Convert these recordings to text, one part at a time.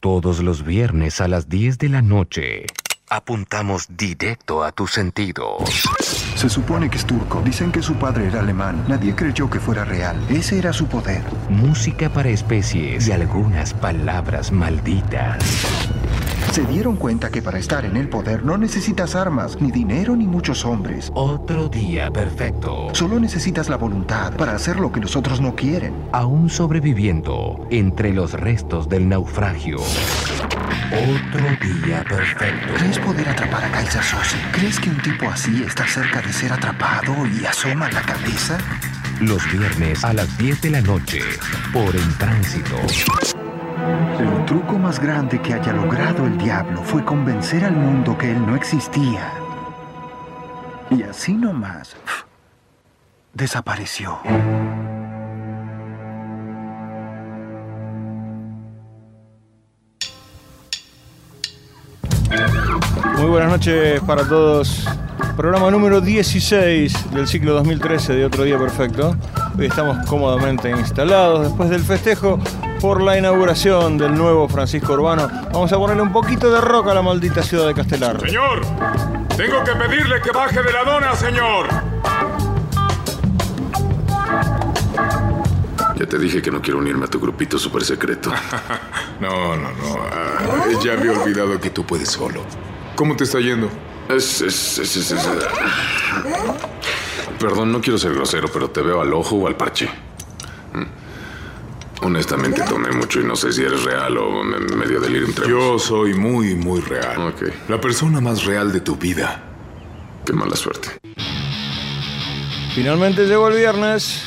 Todos los viernes a las 10 de la noche. Apuntamos directo a tus sentidos. Se supone que es turco. Dicen que su padre era alemán. Nadie creyó que fuera real. Ese era su poder. Música para especies y algunas palabras malditas. Se dieron cuenta que para estar en el poder no necesitas armas, ni dinero, ni muchos hombres. Otro día perfecto. Solo necesitas la voluntad para hacer lo que los otros no quieren. Aún sobreviviendo entre los restos del naufragio. Otro día perfecto. ¿Crees poder atrapar a Kaiser Söze? ¿Crees que un tipo así está cerca de ser atrapado y asoma la cabeza? Los viernes a las 10 de la noche por En Tránsito. El truco más grande que haya logrado el diablo fue convencer al mundo que él no existía. Y así nomás desapareció. Muy buenas noches para todos. Programa número 16 del ciclo 2013 de Otro Día Perfecto. Hoy estamos cómodamente instalados después del festejo por la inauguración del nuevo Francisco Urbano. Vamos a ponerle un poquito de rock a la maldita ciudad de Castelar. Señor, tengo que pedirle que baje de la dona, señor. Ya te dije que no quiero unirme a tu grupito súper secreto. No. Ya había olvidado que tú puedes solo. ¿Cómo te está yendo? Perdón, no quiero ser grosero, pero te veo al ojo o al parche. Honestamente tomé mucho y no sé si eres real o medio delirium tremens. Yo soy muy, muy real. Ok. La persona más real de tu vida. Qué mala suerte. Finalmente llegó el viernes.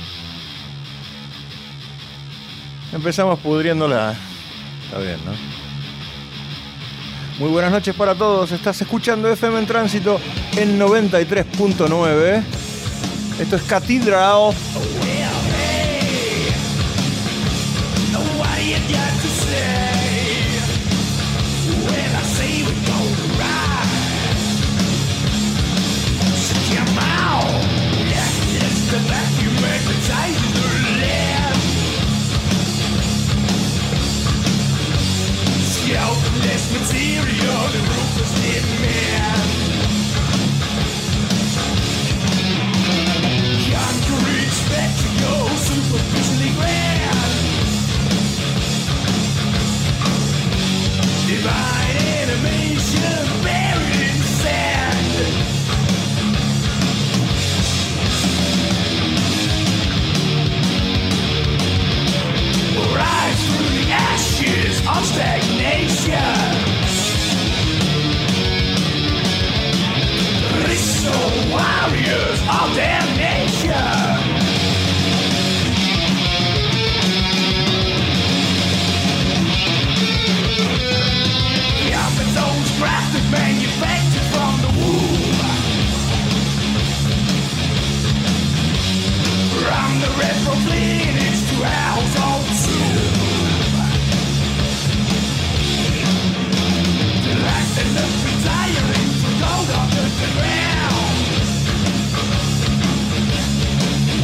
Empezamos pudriéndola. Está bien, ¿no? Muy buenas noches para todos. Estás escuchando FM en Tránsito en 93.9. Esto es Cathedral. This material, the ruthless dead man. Concrete spectacle, superficially grand. Divine animation buried in sand. Rise through the ashes of stagnation. Ritual warriors of damnation. Combatones crafted, manufactured from the womb. From the Republic to ours all too. Like the look retiring to gold under the ground.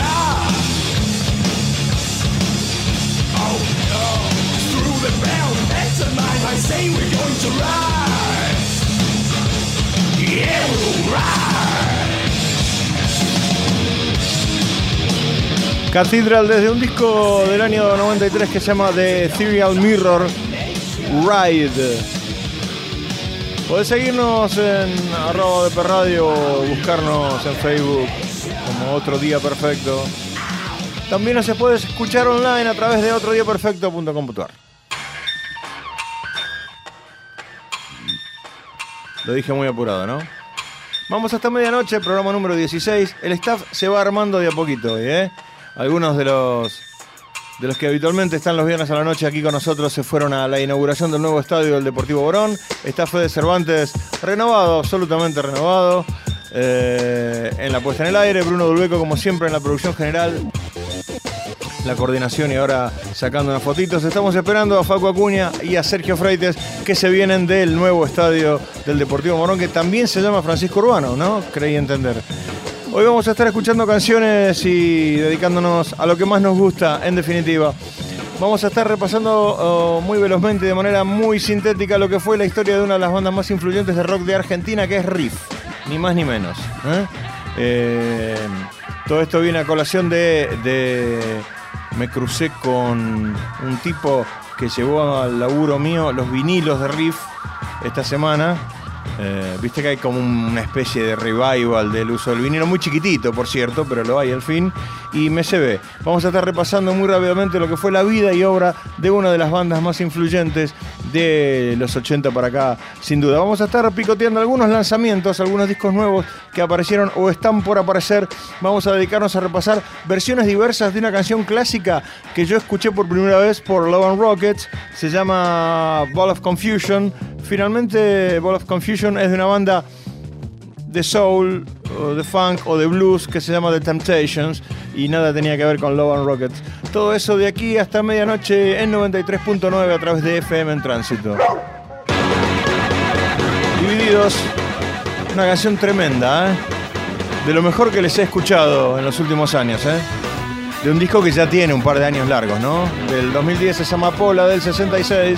ride. Oh no, through the bell, that's a night I say we're going to ride. Yeah, we'll ride. Cathedral, desde un disco del año 93 que se llama The Ethereal Mirror Ride. Podés seguirnos en @DPRadio o buscarnos en Facebook como Otro Día Perfecto. También nos puedes escuchar online a través de otrodiaperfecto.com.ar. Lo dije muy apurado, ¿no? Vamos hasta medianoche, programa número 16. El staff se va armando de a poquito hoy, ¿eh? Algunos de los que habitualmente están los viernes a la noche aquí con nosotros se fueron a la inauguración del nuevo estadio del Deportivo Morón. Está Fede Cervantes renovado, absolutamente renovado, en la puesta en el aire. Bruno Dulbeco, como siempre, en la producción general, la coordinación y ahora sacando unas fotitos. Estamos esperando a Facu Acuña y a Sergio Freites, que se vienen del nuevo estadio del Deportivo Morón, que también se llama Francisco Urbano, ¿no? Creí entender. Hoy vamos a estar escuchando canciones y dedicándonos a lo que más nos gusta, en definitiva. Vamos a estar repasando muy velozmente, de manera muy sintética, lo que fue la historia de una de las bandas más influyentes de rock de Argentina, que es Riff, ni más ni menos. Todo esto viene a colación de me crucé con un tipo que llevó al laburo mío los vinilos de Riff esta semana. Viste que hay como una especie de revival del uso del vinilo, muy chiquitito por cierto, pero lo hay al fin, y me se ve. Vamos a estar repasando muy rápidamente lo que fue la vida y obra de una de las bandas más influyentes de los 80 para acá, sin duda. Vamos a estar picoteando algunos lanzamientos, algunos discos nuevos que aparecieron o están por aparecer. Vamos a dedicarnos a repasar versiones diversas de una canción clásica que yo escuché por primera vez por Love and Rockets. Se llama Ball of Confusion. Finalmente, Ball of Confusion es de una banda de soul, o de funk o de blues que se llama The Temptations y nada tenía que ver con Love and Rockets. Todo eso de aquí hasta medianoche en 93.9 a través de FM en Tránsito. Divididos, una canción tremenda, ¿eh? De lo mejor que les he escuchado en los últimos años, ¿eh? De un disco que ya tiene un par de años largos, ¿no? Del 2010 se llama Pola, del 66.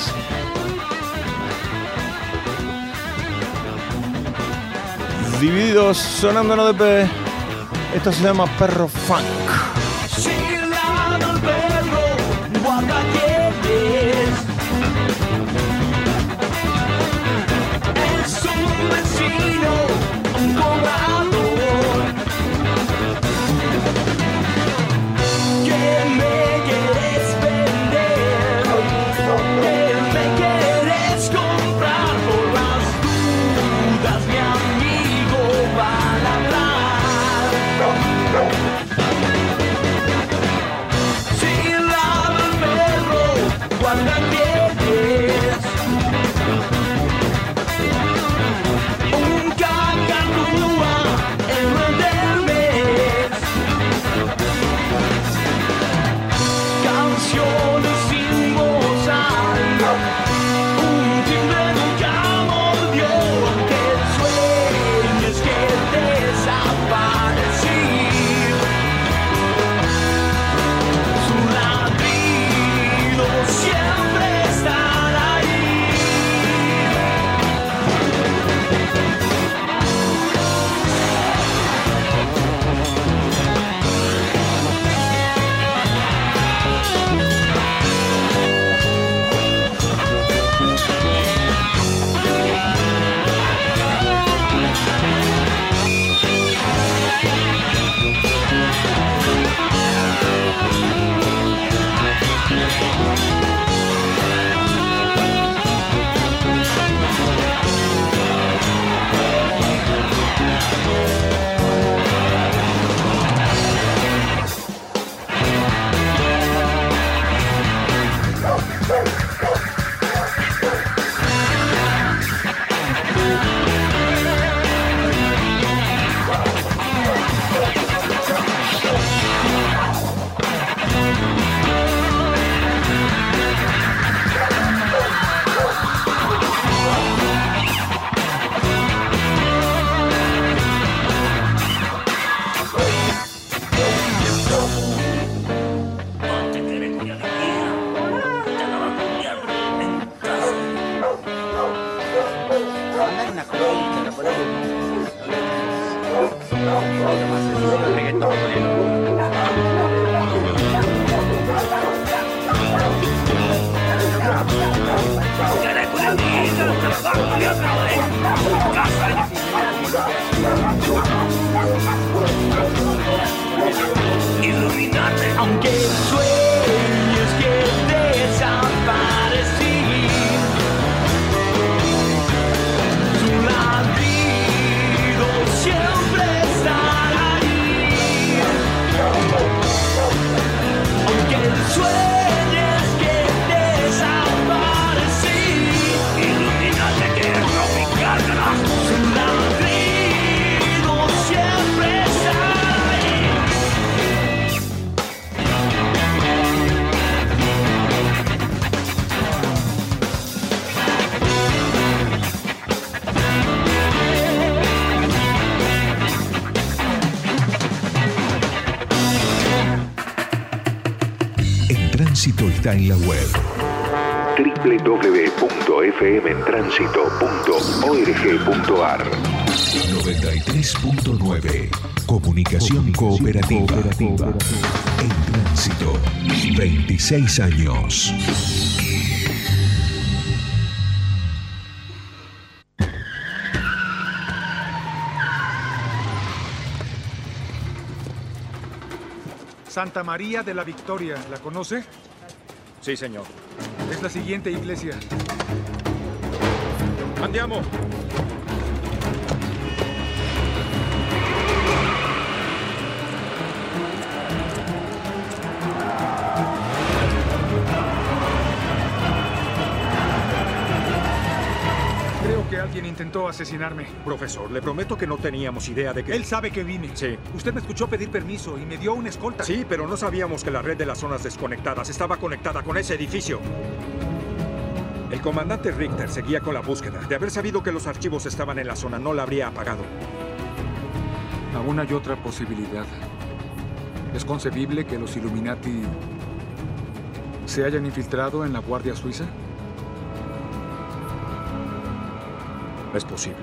Divididos, sonando en ODP. Esto se llama Perro Funk. Chilado el perro, guarda quién es un vecino, un cobrador que me quieres vender, que me quieres comprar por las dudas, mi amigo va a ladrar. Aunque sueñes que desaparecí, tu ladrido siempre estará ahí. Aunque sueñes que desaparecí, ilumínate que no me cargarás. Tu ladrido siempre estará ahí. En Tránsito está en la web www.fmtránsito.org.ar 93.9 Comunicación cooperativa. En Tránsito, 26 años. Santa María de la Victoria, ¿la conoce? Sí, señor. Es la siguiente iglesia. ¡Andiamo! Creo que alguien intentó asesinarme. Profesor, le prometo que no teníamos idea de que... Él sabe que vine. Sí. Usted me escuchó pedir permiso y me dio una escolta. Sí, pero no sabíamos que la red de las zonas desconectadas estaba conectada con ese edificio. El comandante Richter seguía con la búsqueda. De haber sabido que los archivos estaban en la zona, no la habría apagado. Aún hay otra posibilidad. ¿Es concebible que los Illuminati se hayan infiltrado en la Guardia Suiza? Es posible.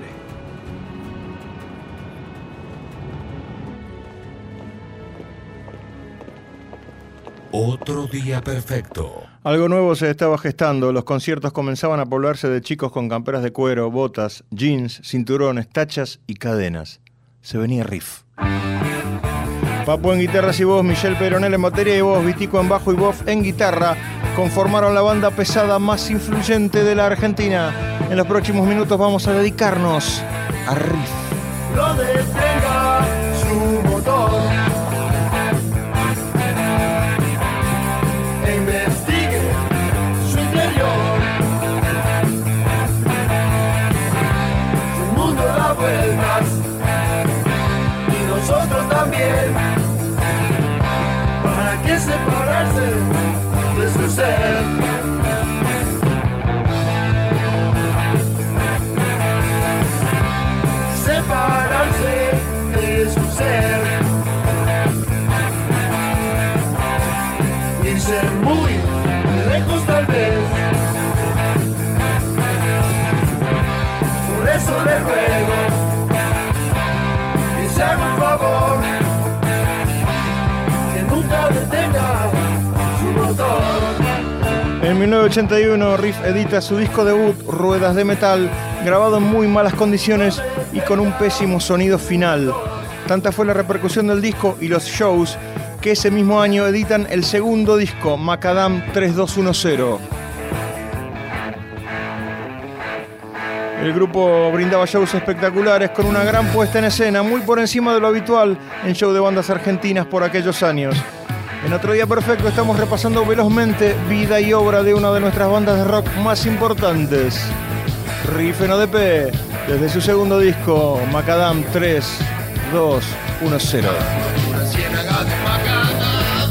Otro día perfecto. Algo nuevo se estaba gestando. Los conciertos comenzaban a poblarse de chicos con camperas de cuero, botas, jeans, cinturones, tachas y cadenas. Se venía Riff. Papo en guitarras y voz, Michelle Peronel en batería y voz, Vitico en bajo y voz en guitarra conformaron la banda pesada más influyente de la Argentina. En los próximos minutos vamos a dedicarnos a Riff. No detenga su motor e investigue su interior. Su mundo da vueltas y nosotros también. ¿Para qué separarse de su ser? Separarse de su ser, irse muy lejos tal vez. Por eso le ruego que se haga un favor, que nunca detenga su motor. En 1981, Riff edita su disco debut, Ruedas de Metal, grabado en muy malas condiciones y con un pésimo sonido final. Tanta fue la repercusión del disco y los shows que ese mismo año editan el segundo disco, Macadam 3210. El grupo brindaba shows espectaculares con una gran puesta en escena, muy por encima de lo habitual en show de bandas argentinas por aquellos años. En Otro Día Perfecto estamos repasando velozmente vida y obra de una de nuestras bandas de rock más importantes, Riff en ODP, desde su segundo disco, Macadam 3210. Una ciénaga de macadam.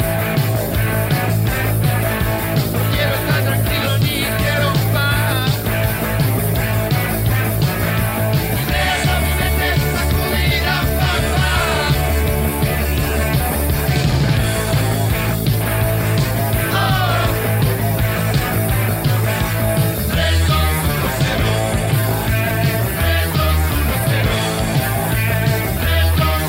No quiero estar tranquilo ni quiero paz. Ideas a mi mente sacudirán papá. Oh. 3210. 3210.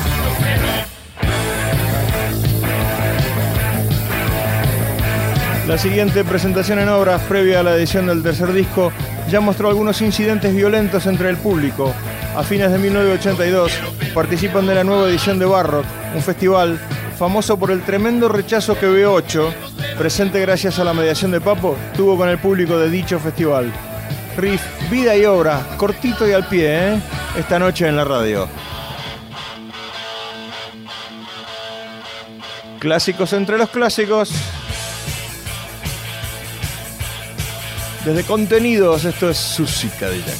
La siguiente presentación en obras, previa a la edición del tercer disco, ya mostró algunos incidentes violentos entre el público. A fines de 1982 participan de la nueva edición de Barrock, un festival famoso por el tremendo rechazo que B8, presente gracias a la mediación de Papo, tuvo con el público de dicho festival. Riff, vida y obra, cortito y al pie, esta noche en la radio. Clásicos entre los clásicos. Desde Contenidos, esto es Susi Cadillac.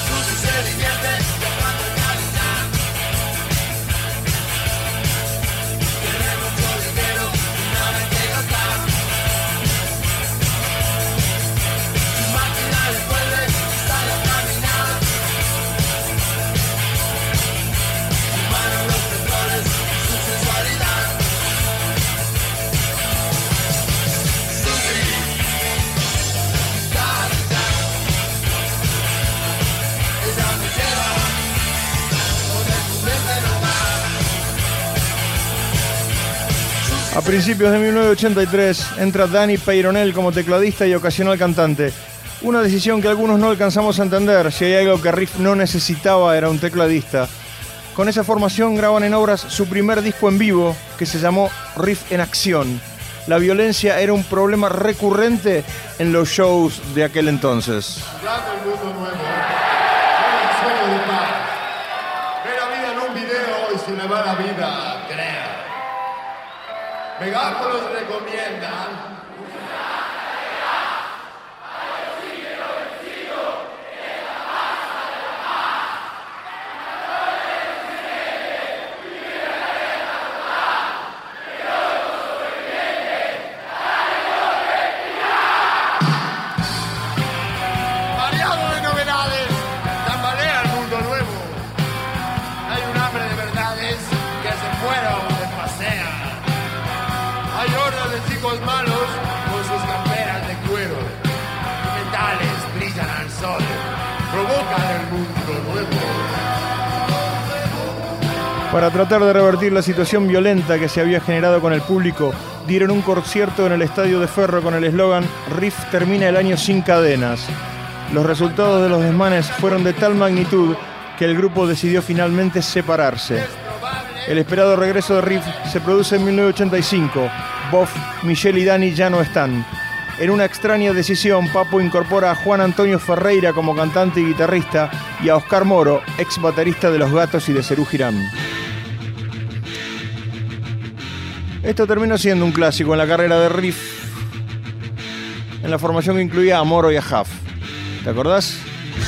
A principios de 1983 entra Danny Peyronel como tecladista y ocasional cantante. Una decisión que algunos no alcanzamos a entender. Si hay algo que Riff no necesitaba era un tecladista. Con esa formación graban en obras su primer disco en vivo, que se llamó Riff en Acción. La violencia era un problema recurrente en los shows de aquel entonces. Hablando del mundo nuevo, yo el sueño de paz. Ve la vida en un video y se le va la vida, crea. Megáfonos los recomiendan. Variado de novedades, tambalea el mundo nuevo. Hay un hambre de verdades que se fueron de pasea. Hay hordas de chicos malos con sus camperas de cuero. Metales brillan al sol, provocan el mundo nuevo. Para tratar de revertir la situación violenta que se había generado con el público, dieron un concierto en el Estadio de Ferro con el eslogan Riff termina el año sin cadenas. Los resultados de los desmanes fueron de tal magnitud que el grupo decidió finalmente separarse. El esperado regreso de Riff se produce en 1985. Boff, Michelle y Danny ya no están. En una extraña decisión, Papo incorpora a Juan Antonio Ferreira como cantante y guitarrista y a Oscar Moro, ex baterista de Los Gatos y de Serú Girán. Esto terminó siendo un clásico en la carrera de Riff, en la formación que incluía a Moro y a Huff. ¿Te acordás?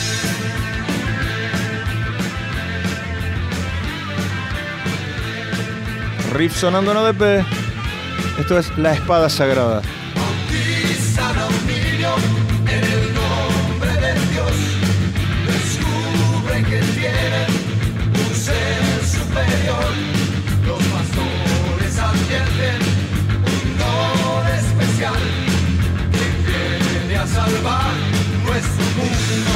Riff sonando en ODP. Esto es La Espada Sagrada. Bautiza a un niño en el nombre de Dios. Descubre que tienen un ser superior. Los pastores advierten un don especial que viene a salvar nuestro mundo.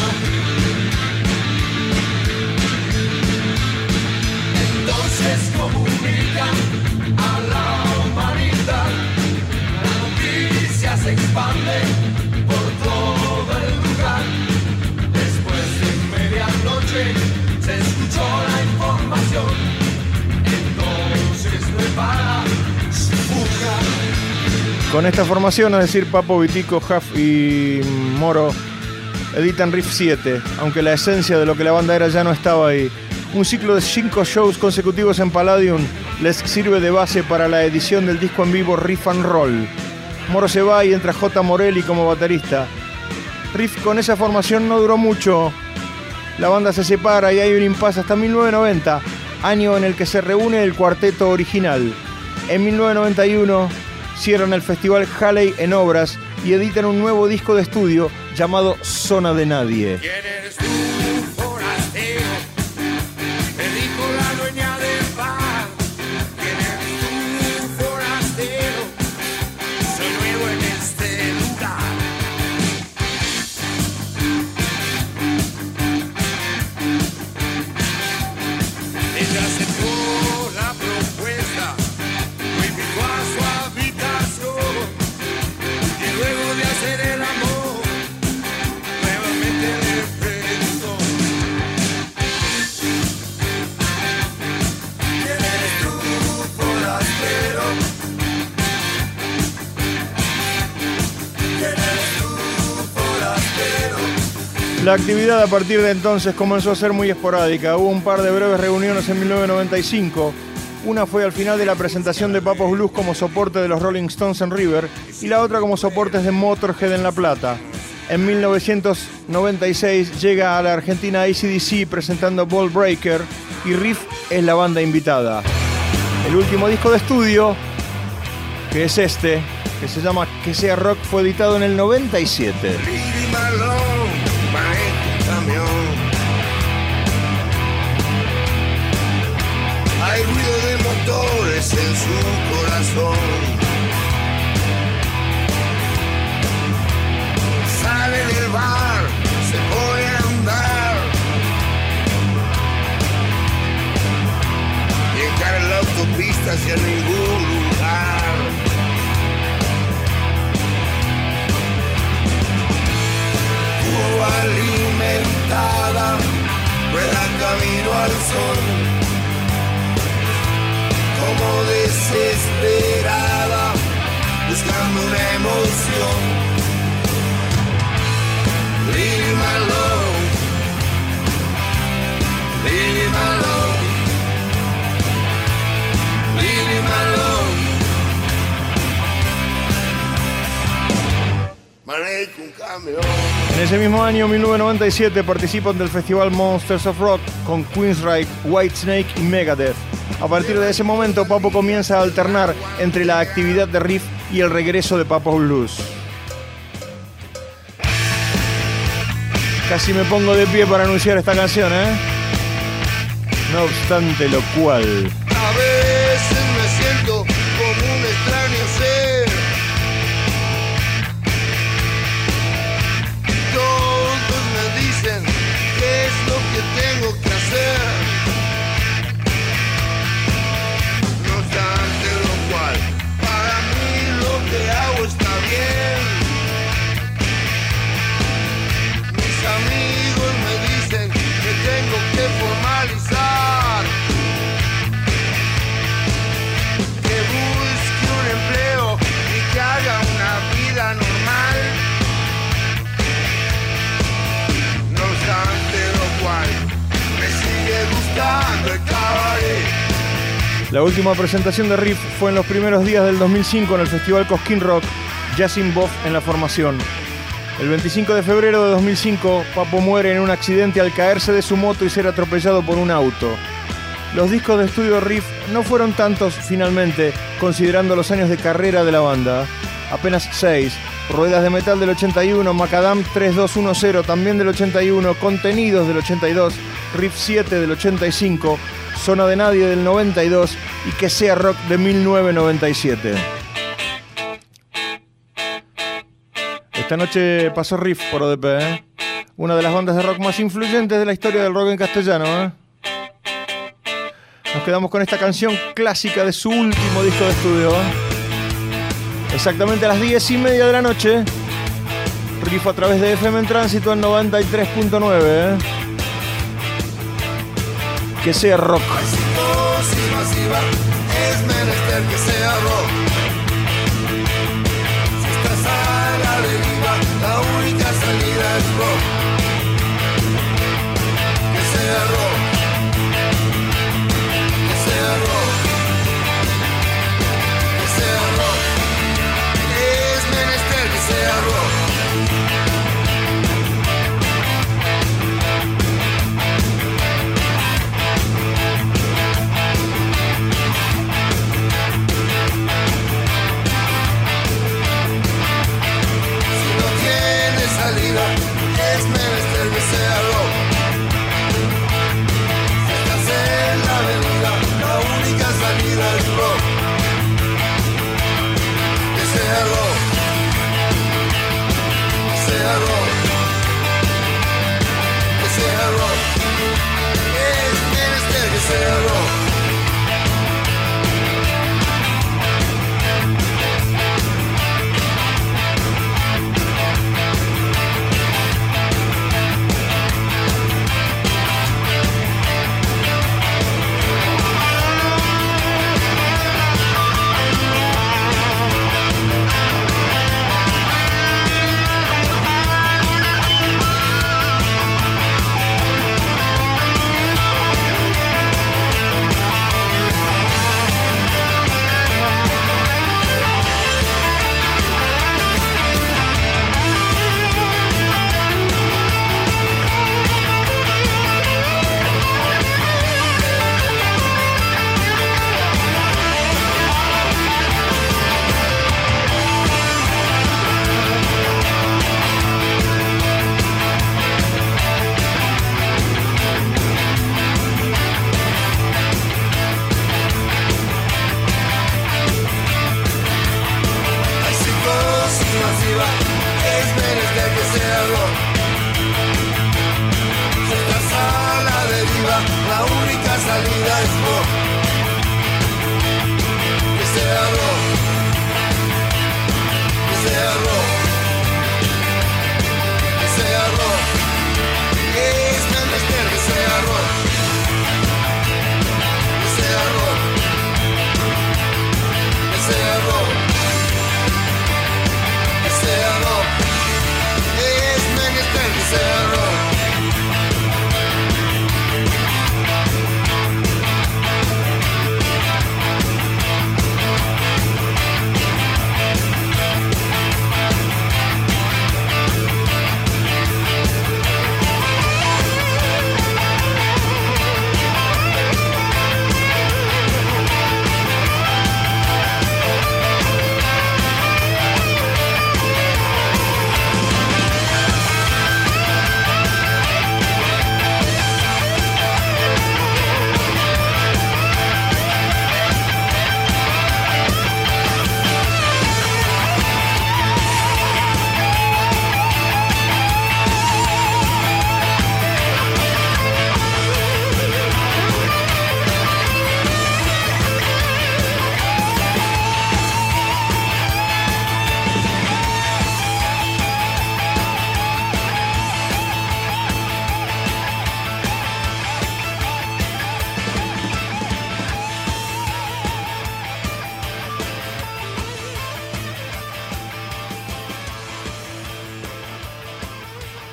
Entonces comunican a la humanidad. La noticia se expande por todo el lugar. Después de medianoche se escuchó la información. Entonces prepara su fuga. Con esta formación, es decir, Papo, Vitico, Huff y Moro, editan Riff 7, aunque la esencia de lo que la banda era ya no estaba ahí. Un ciclo de 5 shows consecutivos en Palladium les sirve de base para la edición del disco en vivo Riff and Roll. Moro se va y entra J. Morelli como baterista. Riff con esa formación no duró mucho. La banda se separa y hay un impasse hasta 1990, año en el que se reúne el cuarteto original. En 1991 cierran el festival Halley en obras y editan un nuevo disco de estudio llamado Zona de Nadie. ¿Quién eres tú, forastero? Me dijo la dueña del bar. ¿Quién eres tú, forastero? Soy nuevo en este lugar. Ella aceptó la propuesta, me invitó a su habitación. Llegó La actividad a partir de entonces comenzó a ser muy esporádica. Hubo un par de breves reuniones en 1995. Una fue al final de la presentación de Papos Blues como soporte de los Rolling Stones en River y la otra como soportes de Motorhead en La Plata. En 1996 llega a la Argentina AC/DC presentando Ball Breaker y Riff es la banda invitada. El último disco de estudio, que es este, que se llama Que Sea Rock, fue editado en el 97. Hay ruido de motores en su corazón. Sale del bar, se pone a andar y encara la autopista hacia ningún lugar. Turbo alimentada, rueda camino al sol. Como desesperada, buscando una emoción. Leave me alone, leave me alone, leave me alone. Manejo un camión. En ese mismo año, 1997, participan del festival Monsters of Rock con Queensryche, Whitesnake y Megadeth. A partir de ese momento, Papo comienza a alternar entre la actividad de Riff y el regreso de Papos Blues. Casi me pongo de pie para anunciar esta canción, ¿eh? No obstante lo cual... A veces me siento como un extraño ser. Todos me dicen qué es lo que tengo que hacer. No obstante lo cual, para mí lo que hago está bien. Mis amigos me dicen que tengo que formalizar, que busque un empleo y que haga una vida normal. No obstante lo cual, me sigue gustando el cabaret. La última presentación de Riff fue en los primeros días del 2005 en el festival Cosquín Rock, ya sin voz en la formación. El 25 de febrero de 2005, Papo muere en un accidente al caerse de su moto y ser atropellado por un auto. Los discos de estudio de Riff no fueron tantos finalmente, considerando los años de carrera de la banda. Apenas 6. Ruedas de Metal del 81, Macadam 3210 también del 81, Contenidos del 82, Riff 7 del 85, Zona de Nadie del 92 y Que Sea Rock de 1997. Esta noche pasó Riff por ODP, ¿eh? Una de las bandas de rock más influyentes de la historia del rock en castellano, ¿eh? Nos quedamos con esta canción clásica de su último disco de estudio, ¿eh? Exactamente a las 10:30 de la noche. Riff a través de FM en Tránsito en 93.9, ¿eh? Que sea rock. Psicosis masiva, es menester que sea rock. Si estás a la deriva, la única salida es rock. Que sea rock. Que sea rock. Que sea rock. Es menester que sea rock. Es menester que sea rock. Si estás en la avenida, la única salida es rock. Que sea rock. Que sea rock. Que sea rock. Es menester que sea rock.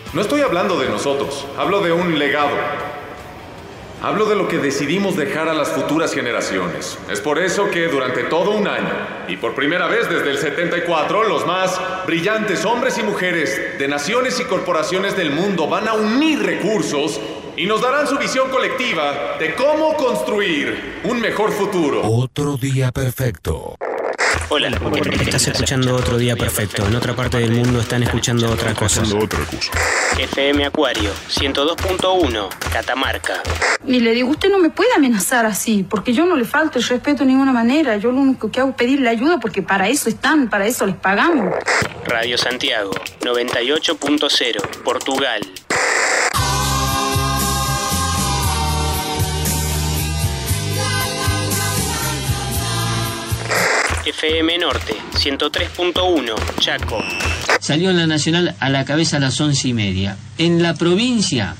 No estoy hablando de nosotros, hablo de un legado. Hablo de lo que decidimos dejar a las futuras generaciones. Es por eso que durante todo un año, y por primera vez desde el 74, los más brillantes hombres y mujeres de naciones y corporaciones del mundo van a unir recursos y nos darán su visión colectiva de cómo construir un mejor futuro. Otro día perfecto. Hola, estás escuchando Otro Día Perfecto. En otra parte del mundo están escuchando otra cosa. FM Acuario, 102.1, Catamarca. Y le digo, usted no me puede amenazar así, porque yo no le falto el respeto de ninguna manera. Yo lo único que hago es pedirle ayuda, porque para eso están, para eso les pagamos. Radio Santiago, 98.0, Portugal. FM Norte, 103.1, Chaco. Salió en la Nacional a la cabeza a las 11:30. En la provincia,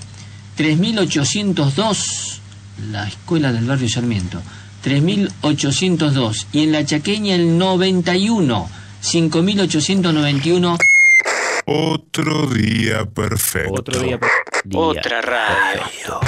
3.802, la escuela del barrio Sarmiento, 3.802. Y en la chaqueña el 91, 5.891. Otro día perfecto. Otro día perfecto. Otra radio.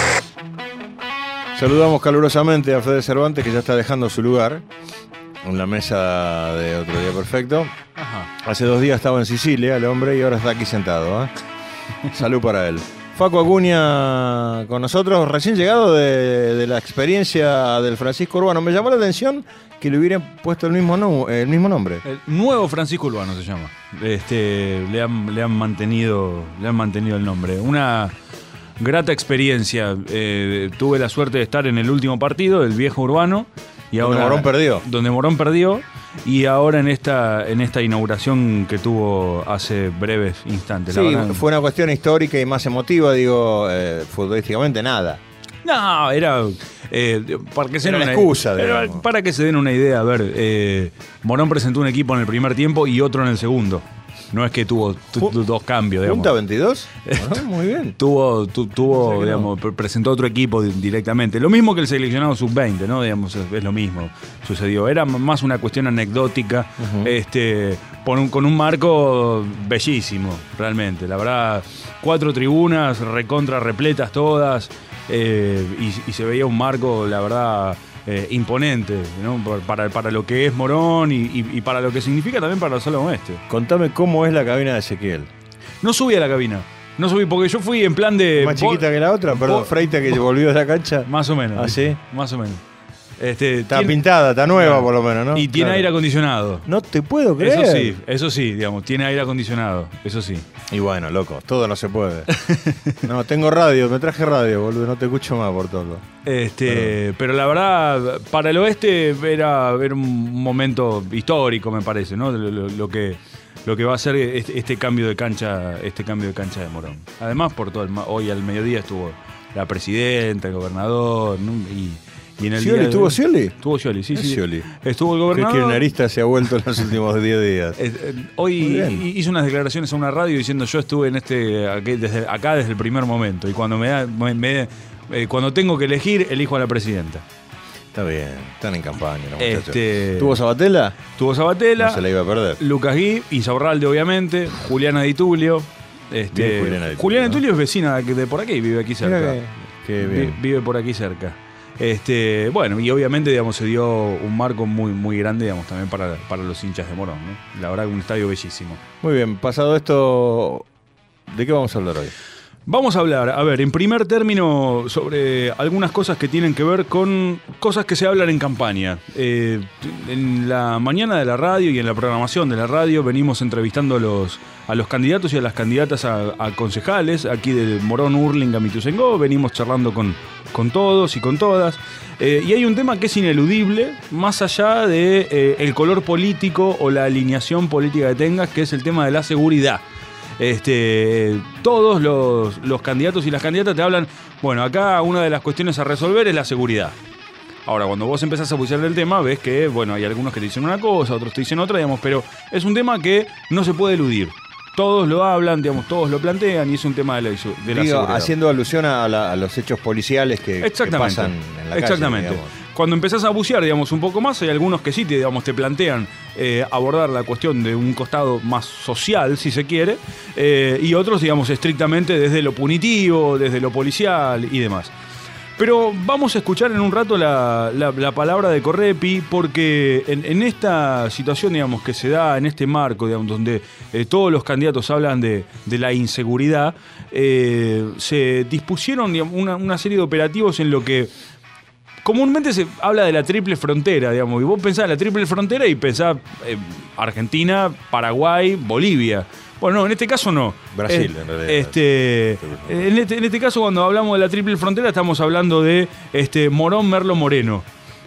Saludamos calurosamente a Fede Cervantes, que ya está dejando su lugar en la mesa de Otro Día Perfecto. Ajá. Hace 2 días estaba en Sicilia el hombre y ahora está aquí sentado. Salud para él. Facu Acuña con nosotros, recién llegado de la experiencia del Francisco Urbano. Me llamó la atención que le hubieran puesto el mismo nombre. El nuevo Francisco Urbano se llama. Le han mantenido el nombre. Una grata experiencia. Tuve la suerte de estar en el último partido del viejo Urbano. Y ahora, donde Morón perdió. Y ahora en esta inauguración que tuvo hace breves instantes. Sí, fue una cuestión histórica y más emotiva, futbolísticamente nada. No, era para que se den una excusa, para que se den una idea. A ver, Morón presentó un equipo en el primer tiempo y otro en el segundo. No es que tuvo dos cambios, digamos. ¿Punta 22? Muy bien. Tuvo digamos, presentó otro equipo directamente. Lo mismo que el seleccionado sub-20, ¿no? Digamos, es lo mismo sucedió. Era más una cuestión anecdótica, con un marco bellísimo, realmente. La verdad, 4 tribunas, recontra repletas todas, y se veía un marco, la verdad, imponente, ¿no? para lo que es Morón y para lo que significa también para la Sala Oeste. Contame cómo es la cabina de Ezequiel. No subí a la cabina. No subí porque yo fui en plan de... ¿Más chiquita que la otra? Perdón, Freita que volvió de la cancha. Más o menos. ¿Ah, sí? Más o menos. Está pintada, está nueva por lo menos, ¿no? Y tiene aire acondicionado. No te puedo creer. Eso sí, digamos, tiene aire acondicionado, eso sí. Y bueno, loco, todo no se puede. No, tengo radio, me traje radio, boludo, no te escucho más por todo. Pero la verdad, para el oeste era un momento histórico, me parece, ¿no? Lo que va a ser este cambio de cancha, de Morón. Además, hoy al mediodía estuvo la presidenta, el gobernador, ¿no? Y en el ¿Scioli? ¿Estuvo Scioli? Estuvo Scioli, sí. Scioli. Estuvo el gobernador. ¿Qué kirchnerista se ha vuelto en los últimos 10 días? Hoy hizo unas declaraciones a una radio diciendo: yo estuve en desde el primer momento. Y cuando cuando tengo que elegir, elijo a la presidenta. Está bien, están en campaña, ¿no, muchachos? ¿Tuvo Sabatella? Tuvo Sabatella. No se la iba a perder. Lucas Gui, Insaurralde, obviamente. Juliana Di Tulio. Juliana Di Tulio es vecina de por aquí, vive aquí cerca. Qué bien. Vive por aquí cerca. Bueno, y obviamente, digamos, se dio un marco muy, muy grande, digamos, también para los hinchas de Morón, ¿no? La verdad, un estadio bellísimo. Muy bien, pasado esto, ¿de qué vamos a hablar hoy? Vamos a hablar, en primer término, sobre algunas cosas que tienen que ver con cosas que se hablan en campaña. En la mañana de la radio y en la programación de la radio venimos entrevistando a los candidatos y a las candidatas a concejales, aquí de Morón, Hurlingham y Ituzaingó. Venimos charlando con todos y con todas. Y hay un tema que es ineludible, más allá de el color político o la alineación política que tengas, que es el tema de la seguridad. Todos los candidatos y las candidatas te hablan, bueno, acá una de las cuestiones a resolver es la seguridad. Ahora, cuando vos empezás a bucear del tema, ves que, bueno, hay algunos que te dicen una cosa, otros te dicen otra, digamos, pero es un tema que no se puede eludir. Todos lo hablan, digamos, todos lo plantean y es un tema de la seguridad. Haciendo alusión a los hechos policiales que pasan en la calle. Exactamente. Digamos. cuando empezás a bucear, digamos, un poco más, hay algunos que sí te plantean abordar la cuestión de un costado más social, si se quiere, y otros, digamos, estrictamente desde lo punitivo, desde lo policial y demás. Pero vamos a escuchar en un rato la palabra de Correpi, porque en esta situación, digamos, que se da en este marco, digamos, donde todos los candidatos hablan de la inseguridad, se dispusieron, digamos, una serie de operativos en lo que comúnmente se habla de la triple frontera, digamos, y vos pensás en la triple frontera y pensás Argentina, Paraguay, Bolivia. Bueno, no, en este caso no. Brasil, en realidad. En este caso, cuando hablamos de la triple frontera, estamos hablando de Morón, Merlo, Moreno.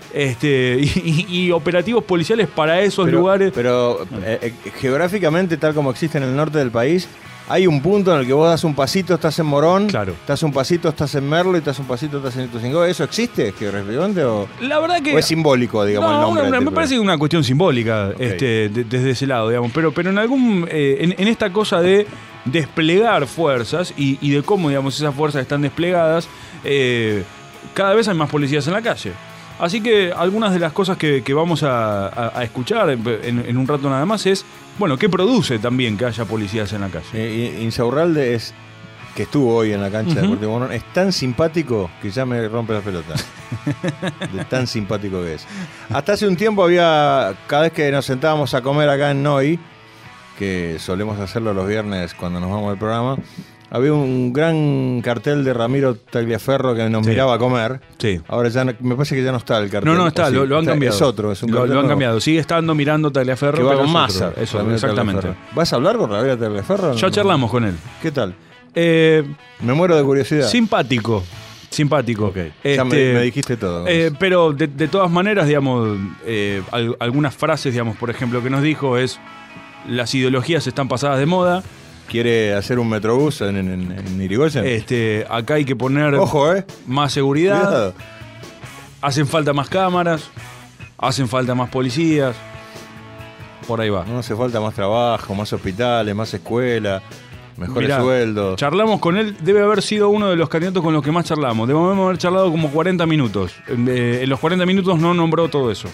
Y operativos policiales para esos lugares. Pero geográficamente, tal como existe en el norte del país, hay un punto en el que vos das un pasito, estás en Morón, das un pasito, estás en Merlo, y das un pasito, estás en Ituzaingó. ¿Eso existe geográficamente o, la verdad que, o es simbólico, digamos, el nombre? Me parece que es una cuestión simbólica, desde ese lado, digamos. Pero en algún en esta cosa de desplegar fuerzas y de cómo, digamos, esas fuerzas están desplegadas, cada vez hay más policías en la calle. Así que algunas de las cosas que vamos a escuchar en un rato nada más es, bueno, ¿qué produce también que haya policías en la calle? Insaurralde que estuvo hoy en la cancha de Deportivo Morón, es tan simpático que ya me rompe la pelota. De tan simpático que es. Hasta hace un tiempo cada vez que nos sentábamos a comer acá en Noi, que solemos hacerlo los viernes cuando nos vamos al programa, había un gran cartel de Ramiro Tagliaferro que nos miraba a comer. Sí. Ahora ya me parece que ya no está el cartel. No está, lo han cambiado. Es otro, es un cartel lo han nuevo. cambiado. Sigue estando mirando Tagliaferro. Que va pero con es masa. otro. Eso, exactamente. ¿Vas a hablar con Ramiro Tagliaferro? Ya charlamos con él. ¿Qué tal? Me muero de curiosidad. Simpático. Okay. Ya me dijiste todo. Pero de todas maneras, digamos, algunas frases, digamos, por ejemplo, que nos dijo es: las ideologías están pasadas de moda. ¿Quiere hacer un metrobús en Irigoyen? Acá hay que poner más seguridad. Cuidado. Hacen falta más cámaras. Hacen falta más policías. Por ahí va. No hace falta más trabajo, más hospitales, más escuela, mejores sueldos. Charlamos con él. Debe haber sido uno de los candidatos con los que más charlamos. Debemos haber charlado como 40 minutos. En los 40 minutos no nombró todo eso.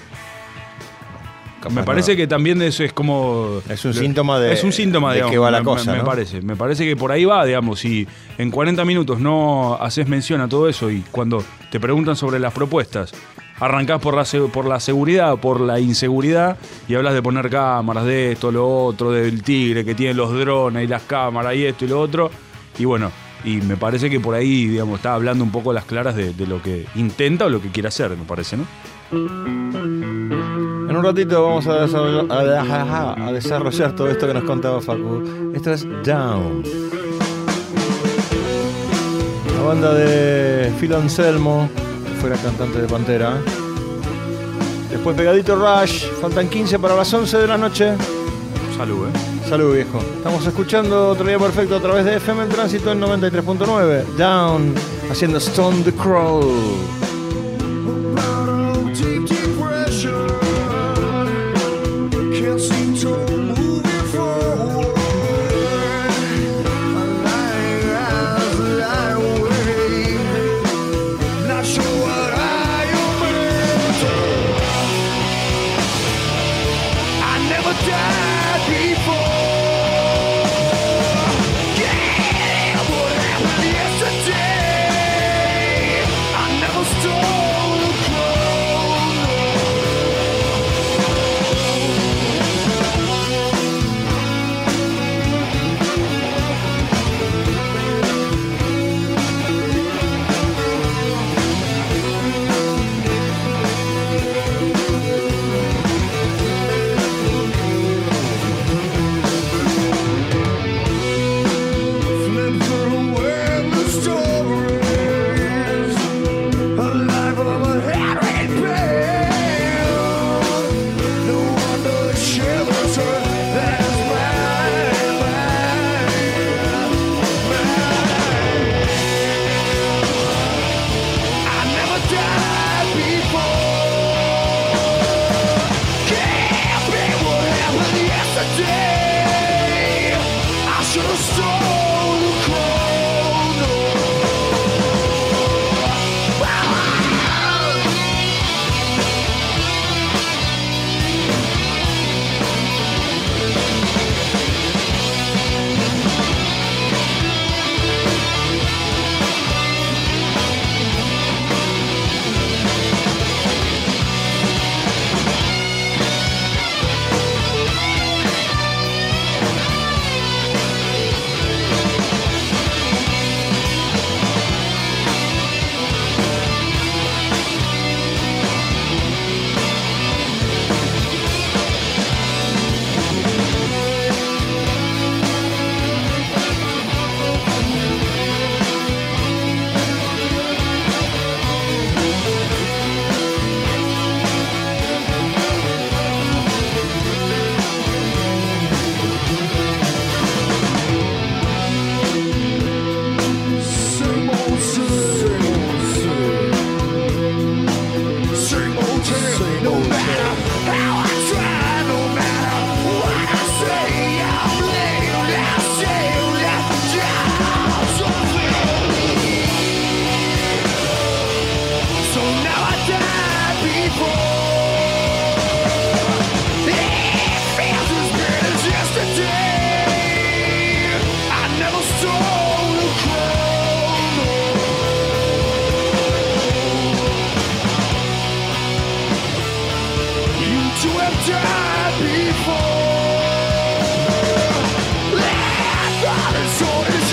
Me parece que también eso es como... Es un síntoma de digamos, que va la cosa, ¿no? Me parece que por ahí va, digamos. Si en 40 minutos no haces mención a todo eso y cuando te preguntan sobre las propuestas, arrancás por la seguridad, por la inseguridad y hablas de poner cámaras, de esto, lo otro, del Tigre que tiene los drones y las cámaras y esto y lo otro. Y bueno, y me parece que por ahí, digamos, está hablando un poco a las claras de lo que intenta o lo que quiere hacer, me parece, ¿no? En un ratito vamos a desarrollar todo esto que nos contaba Facu. Esto es Down. La banda de Phil Anselmo, que fuera cantante de Pantera. Después pegadito Rush. Faltan 15 para las 11 de la noche. Salud, Salud, viejo. Estamos escuchando Otro Día Perfecto a través de FM El Tránsito en 93.9. Down, haciendo Stone the Crow.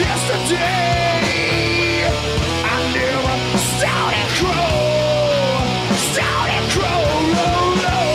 yesterday. I never saw that crow, low, low.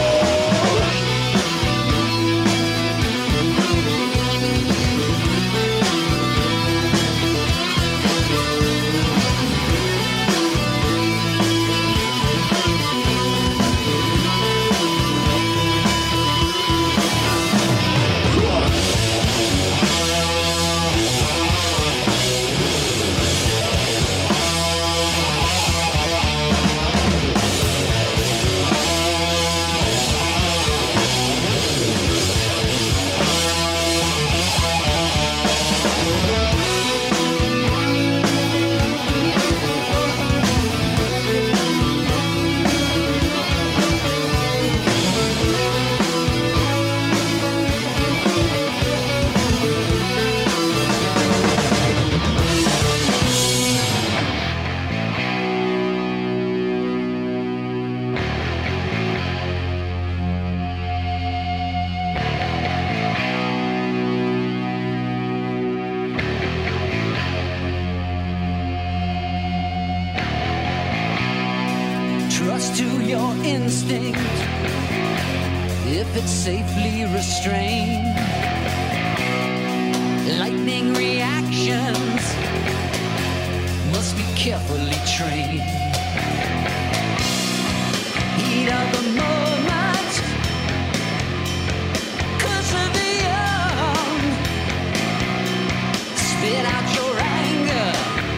Trust to your instinct if it's safely restrained. Lightning reactions must be carefully trained. Heat of the moment, curse of the young. Spit out your anger,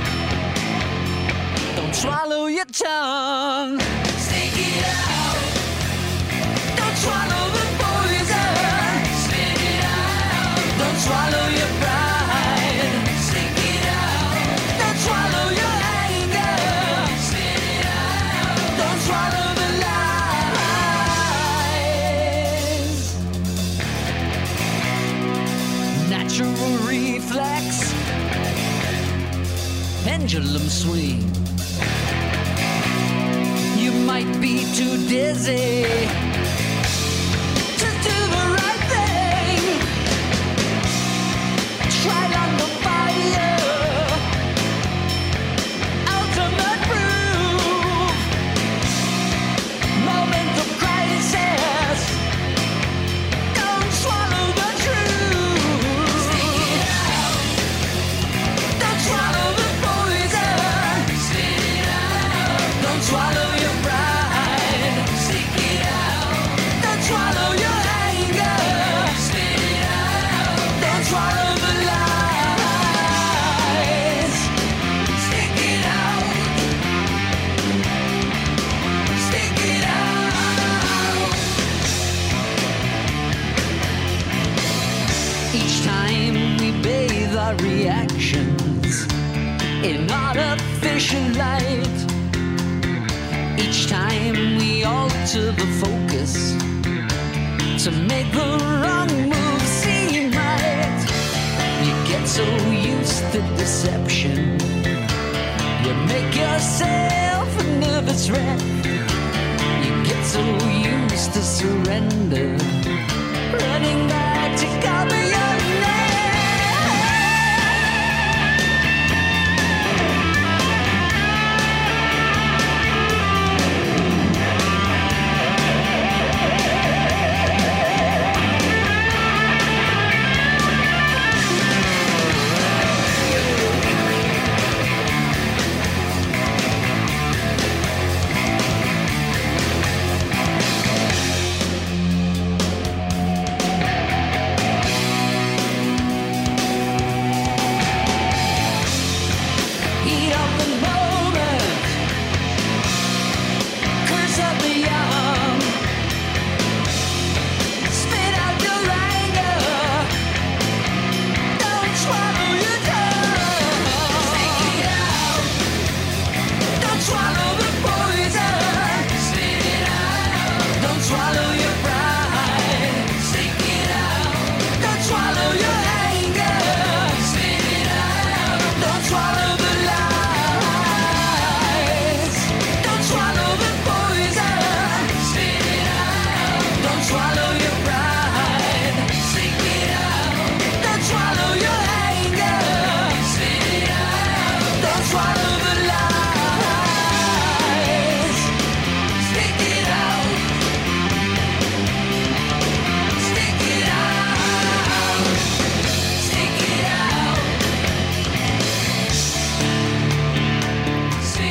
don't swallow your tongue. Stick it out, don't swallow the poison. Spit it out, don't swallow your pride. Stick it out, don't swallow your anger. Spit it out, don't swallow the lies. Natural reflex, pendulum swing. You might be too dizzy to do the right thing. Try under fire, ultimate proof. Moment of crisis, don't swallow the truth. Stick it out, don't swallow the poison. Spit it out, don't swallow your pride. Stick it out, don't swallow your anger. Spit it out, don't swallow the lies. Stick it out, stick it out. Each time we bathe our reactions in artificial light, each time we alter the focus to make the wrong move seem right, you get so used to deception, you make yourself a nervous wreck. You get so used to surrender, running back to cover your neck.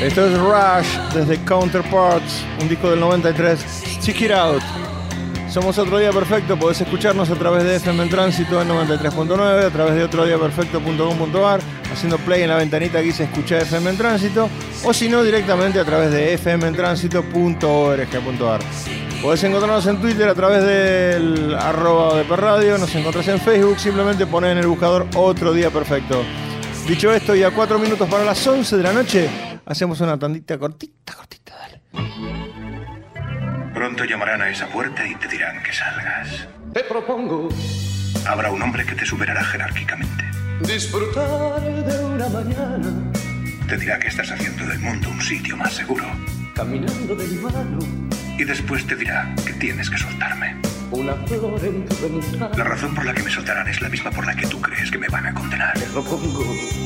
Esto es Rush desde Counterparts, un disco del 93. Check it out. Somos Otro Día Perfecto. Podés escucharnos a través de FM en Tránsito en 93.9, a través de otrodiaperfecto.com.ar, haciendo play en la ventanita que dice Escuchá FM en Tránsito, o si no, directamente a través de fmentránsito.org.ar. Podés encontrarnos en Twitter a través del @odprradio, nos encontrás en Facebook, simplemente ponés en el buscador Otro Día Perfecto. Dicho esto, y a 4 minutos para las 11 de la noche, hacemos una tandita cortita, dale. Pronto llamarán a esa puerta y te dirán que salgas. Te propongo Habrá un hombre que te superará jerárquicamente. disfrutar de una mañana Te dirá que estás haciendo del mundo un sitio más seguro. caminando de mi mano, Y después te dirá que tienes que soltarme. una flor en tu ventana. La razón por la que me soltarán es la misma por la que tú crees que me van a condenar. Te propongo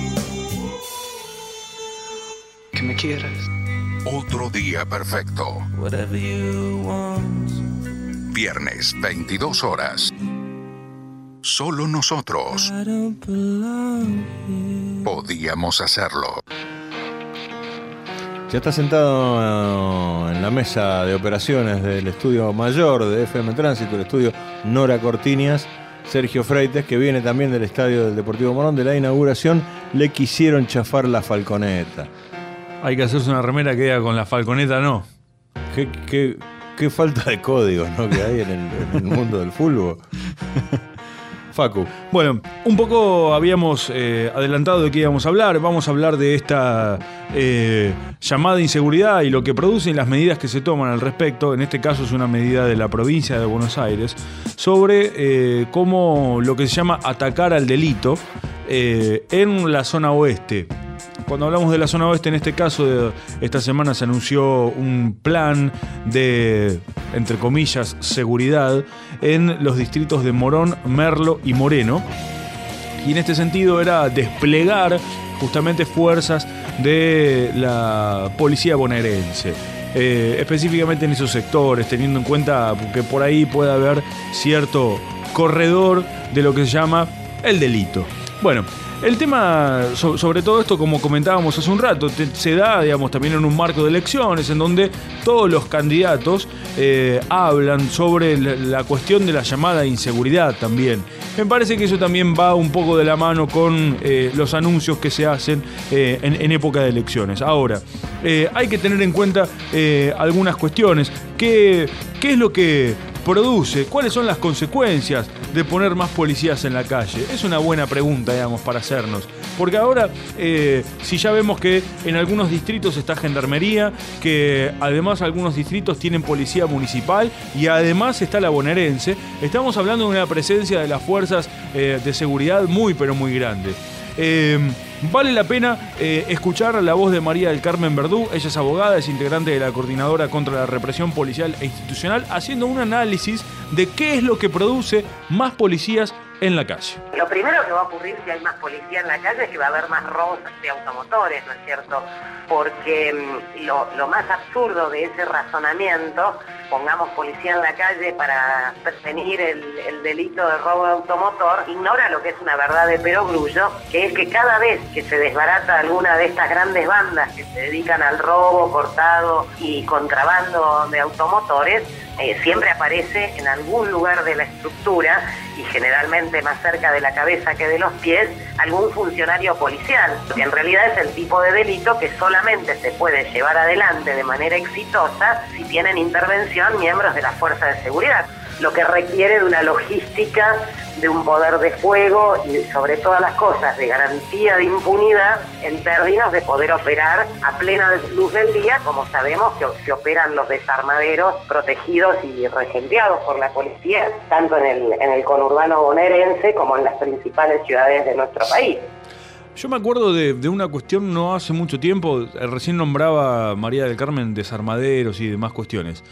que me quieras. Otro Día Perfecto. Whatever you want. Viernes, 22 horas. Solo nosotros I don't belong here. podíamos hacerlo. Ya está sentado en la mesa de operaciones del estudio mayor de FM Tránsito, el estudio Nora Cortiñas, Sergio Freites, que viene también del estadio del Deportivo Morón. De la inauguración le quisieron chafar la falconeta. Hay que hacerse una remera que diga con la falconeta no. Qué falta de códigos, ¿no?, que hay en el mundo del fútbol. Facu. Bueno, un poco habíamos adelantado de qué íbamos a hablar. Vamos a hablar de esta llamada inseguridad y lo que producen las medidas que se toman al respecto. En este caso es una medida de la provincia de Buenos Aires sobre cómo lo que se llama atacar al delito en la zona oeste. Cuando hablamos de la zona oeste, en este caso, esta semana se anunció un plan de, entre comillas, seguridad en los distritos de Morón, Merlo y Moreno. Y en este sentido era desplegar justamente fuerzas de la policía bonaerense. Específicamente en esos sectores, teniendo en cuenta que por ahí puede haber cierto corredor de lo que se llama el delito. Bueno, el tema sobre todo esto, como comentábamos hace un rato, se da, digamos, también en un marco de elecciones en donde todos los candidatos hablan sobre la cuestión de la llamada inseguridad también. Me parece que eso también va un poco de la mano con los anuncios que se hacen en época de elecciones. Ahora, hay que tener en cuenta algunas cuestiones. ¿Qué es lo que produce? ¿Cuáles son las consecuencias de poner más policías en la calle? Es una buena pregunta, digamos, para hacernos. Porque ahora, si ya vemos que en algunos distritos está gendarmería, que además algunos distritos tienen policía municipal y además está la bonaerense, estamos hablando de una presencia de las fuerzas de seguridad muy, pero muy grande. Vale la pena escuchar la voz de María del Carmen Verdú. Ella es abogada, es integrante de la Coordinadora contra la Represión Policial e Institucional, haciendo un análisis de qué es lo que produce más policías en la calle. Lo primero que va a ocurrir si hay más policía en la calle es que va a haber más robos de automotores, ¿no es cierto? Porque lo más absurdo de ese razonamiento, pongamos policía en la calle para prevenir el delito de robo de automotor, ignora lo que es una verdad de perogrullo, que es que cada vez que se desbarata alguna de estas grandes bandas que se dedican al robo, cortado y contrabando de automotores, siempre aparece en algún lugar de la estructura y generalmente más cerca de la cabeza que de los pies algún funcionario policial, que en realidad es el tipo de delito que solamente se puede llevar adelante de manera exitosa si tienen intervención miembros de las fuerzas de seguridad, lo que requiere de una logística, de un poder de fuego y sobre todas las cosas de garantía de impunidad en términos de poder operar a plena luz del día, como sabemos que operan los desarmaderos protegidos y regenteados por la policía, tanto en el conurbano bonaerense como en las principales ciudades de nuestro país. Yo me acuerdo de una cuestión no hace mucho tiempo, recién nombraba María del Carmen desarmaderos y demás cuestiones.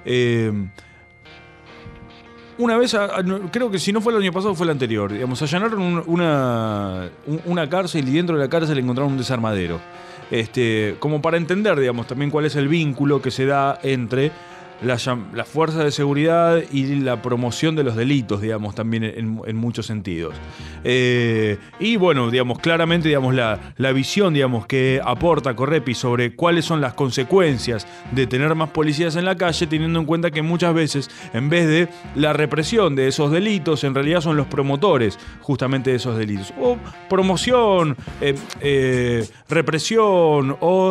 Una vez, creo que si no fue el año pasado, fue el anterior, digamos, allanaron una cárcel y dentro de la cárcel encontraron un desarmadero. Como para entender, digamos, también cuál es el vínculo que se da entre las fuerzas de seguridad y la promoción de los delitos, digamos, también en muchos sentidos. Y bueno, digamos, claramente, digamos, la visión, digamos, que aporta Correpi sobre cuáles son las consecuencias de tener más policías en la calle, teniendo en cuenta que muchas veces, en vez de la represión de esos delitos, en realidad son los promotores justamente de esos delitos. O promoción, represión, o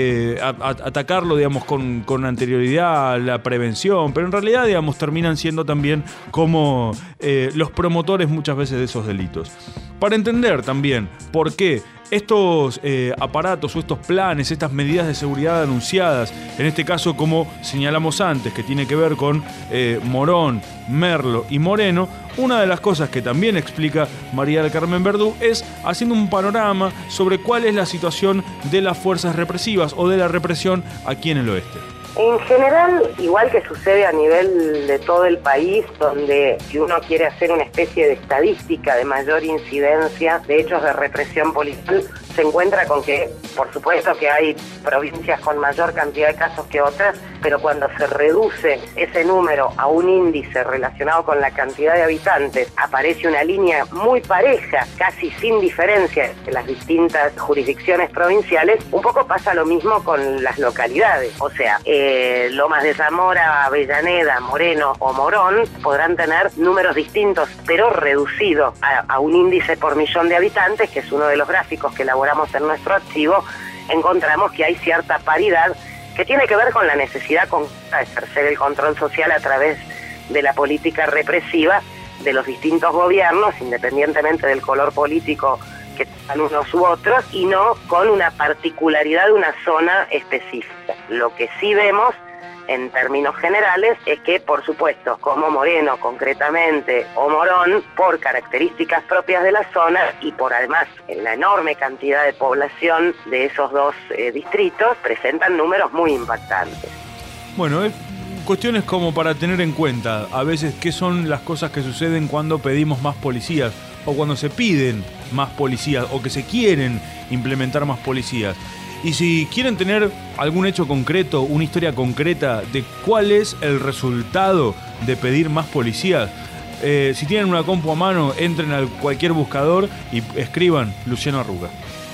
atacarlo, digamos, con anterioridad, la prevención, pero en realidad, digamos, terminan siendo también como los promotores muchas veces de esos delitos. Para entender también por qué estos aparatos o estos planes, estas medidas de seguridad anunciadas, en este caso, como señalamos antes, que tiene que ver con Morón, Merlo y Moreno, una de las cosas que también explica María del Carmen Verdú es haciendo un panorama sobre cuál es la situación de las fuerzas represivas o de la represión aquí en el oeste. En general, igual que sucede a nivel de todo el país, donde si uno quiere hacer una especie de estadística de mayor incidencia de hechos de represión policial, se encuentra con que, por supuesto que hay provincias con mayor cantidad de casos que otras, pero cuando se reduce ese número a un índice relacionado con la cantidad de habitantes, aparece una línea muy pareja, casi sin diferencia en las distintas jurisdicciones provinciales. Un poco pasa lo mismo con las localidades, o sea, Lomas de Zamora, Avellaneda, Moreno o Morón podrán tener números distintos, pero reducidos a un índice por millón de habitantes, que es uno de los gráficos que elaboramos en nuestro archivo. Encontramos que hay cierta paridad que tiene que ver con la necesidad concreta de ejercer el control social a través de la política represiva de los distintos gobiernos, independientemente del color político que tengan unos u otros, y no con una particularidad de una zona específica. Lo que sí vemos en términos generales es que, por supuesto, como Moreno concretamente o Morón, por características propias de la zona y por además la enorme cantidad de población de esos dos distritos, presentan números muy impactantes. Bueno, cuestiones como para tener en cuenta a veces qué son las cosas que suceden cuando pedimos más policías o cuando se piden más policías o que se quieren implementar más policías. Y si quieren tener algún hecho concreto, una historia concreta de cuál es el resultado de pedir más policías, si tienen una compu a mano, entren a cualquier buscador y escriban Luciano Arruga.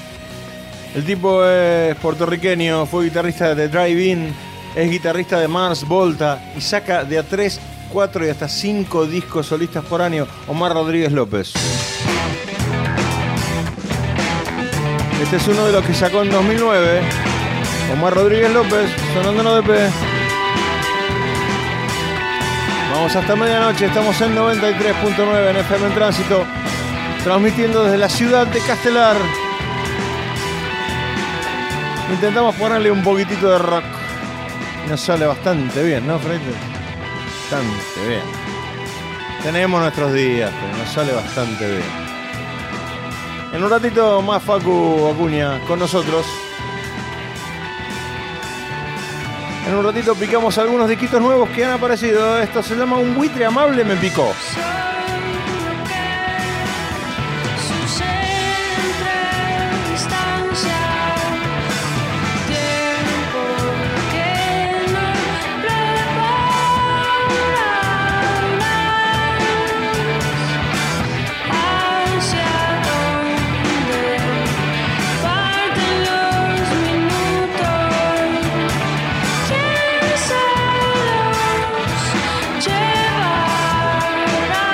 El tipo es puertorriqueño, fue guitarrista de Drive-In, es guitarrista de Mars Volta y saca de a 3, 4 y hasta 5 discos solistas por año. Omar Rodríguez López. Este es uno de los que sacó en 2009. Omar Rodríguez López, sonando en ODP. Vamos hasta medianoche, estamos en 93.9 en FM en Tránsito, transmitiendo desde la ciudad de Castelar. Intentamos ponerle un poquitito de rock. Nos sale bastante bien, ¿no, Fred? Bastante bien. Tenemos nuestros días, pero nos sale bastante bien. En un ratito más Facu Acuña con nosotros. En un ratito picamos algunos disquitos nuevos que han aparecido. Esto se llama Un buitre amable me picó. Llevarás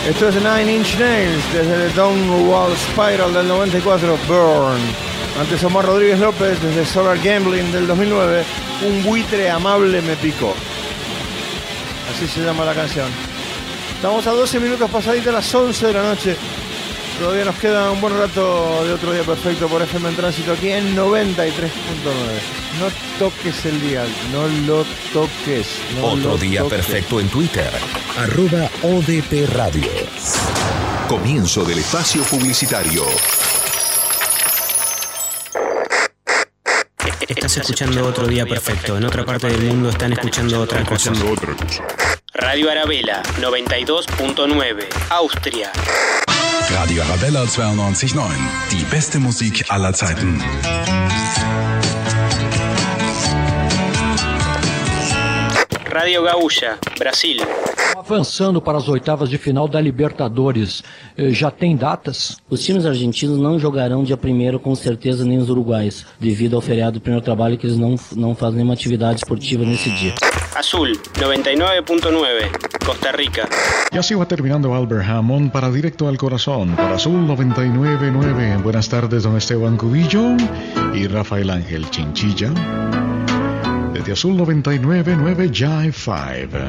Esto es Nine Inch Nails desde The Downward Spiral del 94, Burn. Antes Omar Rodríguez López desde Solar Gambling del 2009, Un buitre amable me picó. Así se llama la canción. Estamos a 12 minutos pasaditas las 11 de la noche. Todavía nos queda un buen rato de otro día perfecto por FM en Tránsito aquí en 93.9. No toques el dial, no lo toques. No Otro lo día toques. perfecto en Twitter, @ODP Radio. Comienzo del espacio publicitario. Estás escuchando Otro Día Perfecto. En otra parte del mundo están escuchando otra cosa. Radio Arabella, 92.9, Austria. Radio Arabella 92.9. Die beste Musik aller Zeiten. Radio Gaúcha, Brasil. Avançando para as oitavas de final da Libertadores, já tem datas? Os times argentinos não jogarão dia 1º com certeza nem os uruguaios, devido ao feriado do primeiro trabalho que eles não fazem nenhuma atividade esportiva nesse dia. Azul, 99.9, Costa Rica. Y así va terminando Albert Hammond para Directo al Corazón, por Azul 99.9. Buenas tardes, don Esteban Cubillo y Rafael Ángel Chinchilla. Desde Azul 99.9 Jive 5.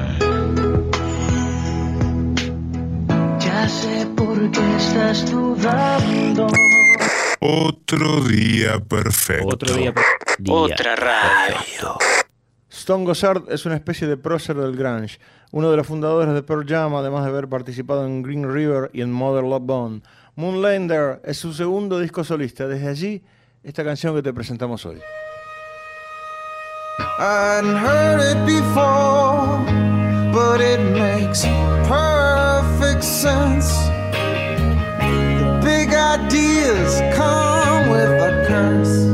Ya sé por qué estás dudando. Otro día perfecto. Otra radio. Stone Gossard es una especie de prócer del grunge, uno de los fundadores de Pearl Jam, además de haber participado en Green River y en Mother Love Bone. Moonlander es su segundo disco solista. Desde allí, esta canción que te presentamos hoy. I'd heard it before, but it makes perfect sense. The big ideas come with a curse.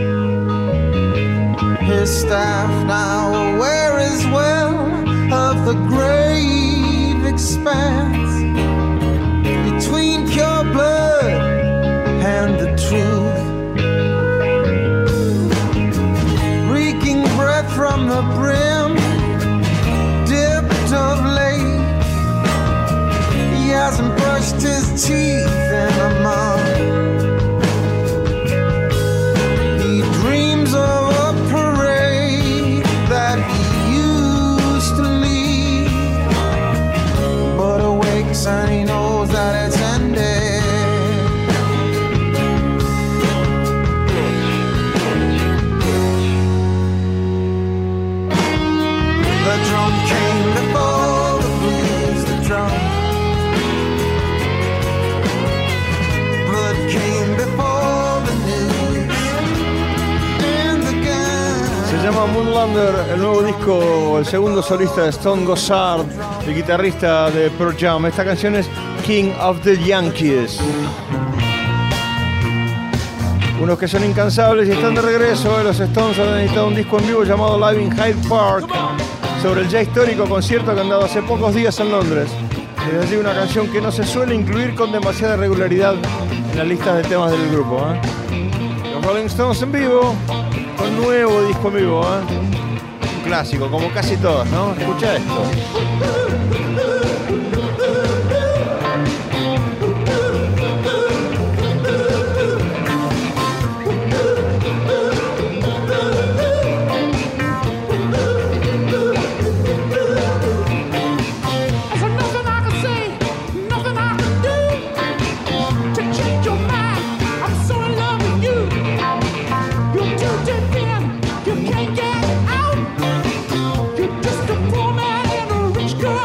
His staff now aware as well of the great expanse between pure blood and the truth. Reeking breath from the brim, dipped of late. He hasn't brushed his teeth in a month. He dreams of a parade that he used to lead, but awakes and he knows that it's ended. The drum came before the blues, the drum. Blood came before the news. And the gun. Se llama Moonlander, el nuevo disco, el segundo solista de Stone Gossard, el guitarrista de Pearl Jam. Esta canción es King of the Yankees. Unos que son incansables y están de regreso. Los Stones han editado un disco en vivo llamado Live in Hyde Park, sobre el ya histórico concierto que han dado hace pocos días en Londres. Desde allí una canción que no se suele incluir con demasiada regularidad en las listas de temas del grupo. Los Rolling Stones en vivo, con nuevo disco en vivo. Un clásico, como casi todos, ¿no? Escucha esto. You can't get out. You're just a poor man in a rich girl.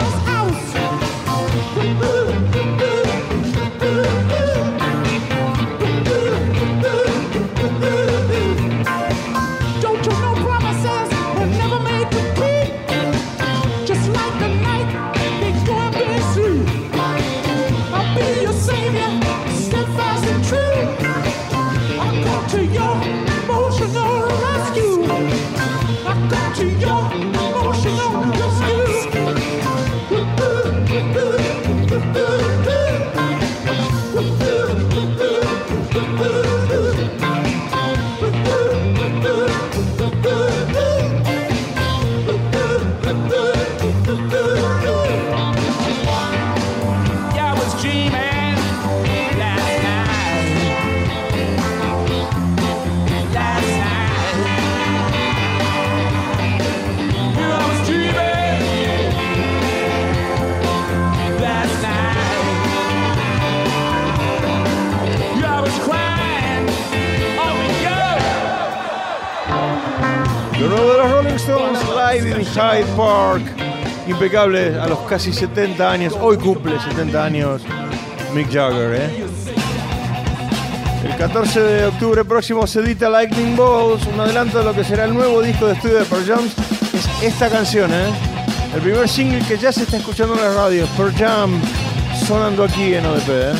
en Hyde Park. Impecable a los casi 70 años. Hoy cumple 70 años Mick Jagger, ¿eh? El 14 de octubre próximo se edita Lightning Bolts, un adelanto de lo que será el nuevo disco de estudio de Pearl Jam. Es esta canción, ¿eh? El primer single que ya se está escuchando en las radios, Pearl Jam, sonando aquí en ODP, ¿eh?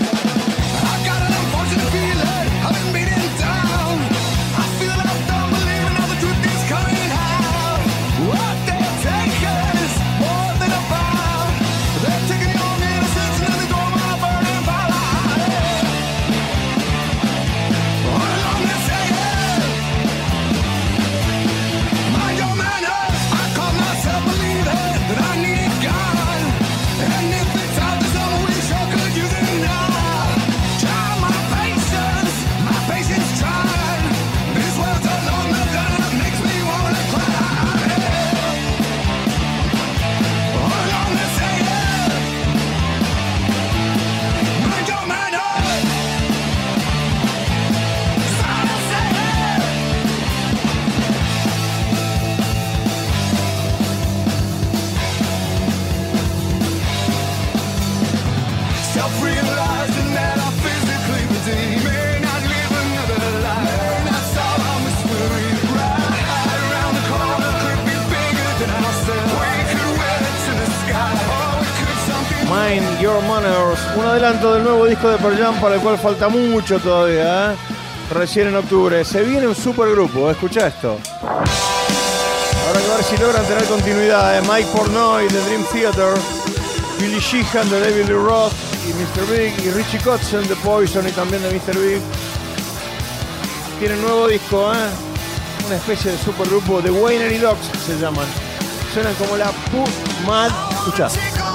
Mind Your Manners, un adelanto del nuevo disco de Pearl Jam para el cual falta mucho todavía, ¿eh? Recién en octubre. Se viene un supergrupo, escucha esto. Habrá que ver si logran tener continuidad, ¿eh? Mike Portnoy de Dream Theater, Billy Sheehan de David Lee Roth y Mr. Big, y Richie Kotzen de Poison y también de Mr. Big. Tienen nuevo disco, ¿eh? Una especie de supergrupo, The Winery Dogs se llaman. Suenan como la Mad. Escuchá.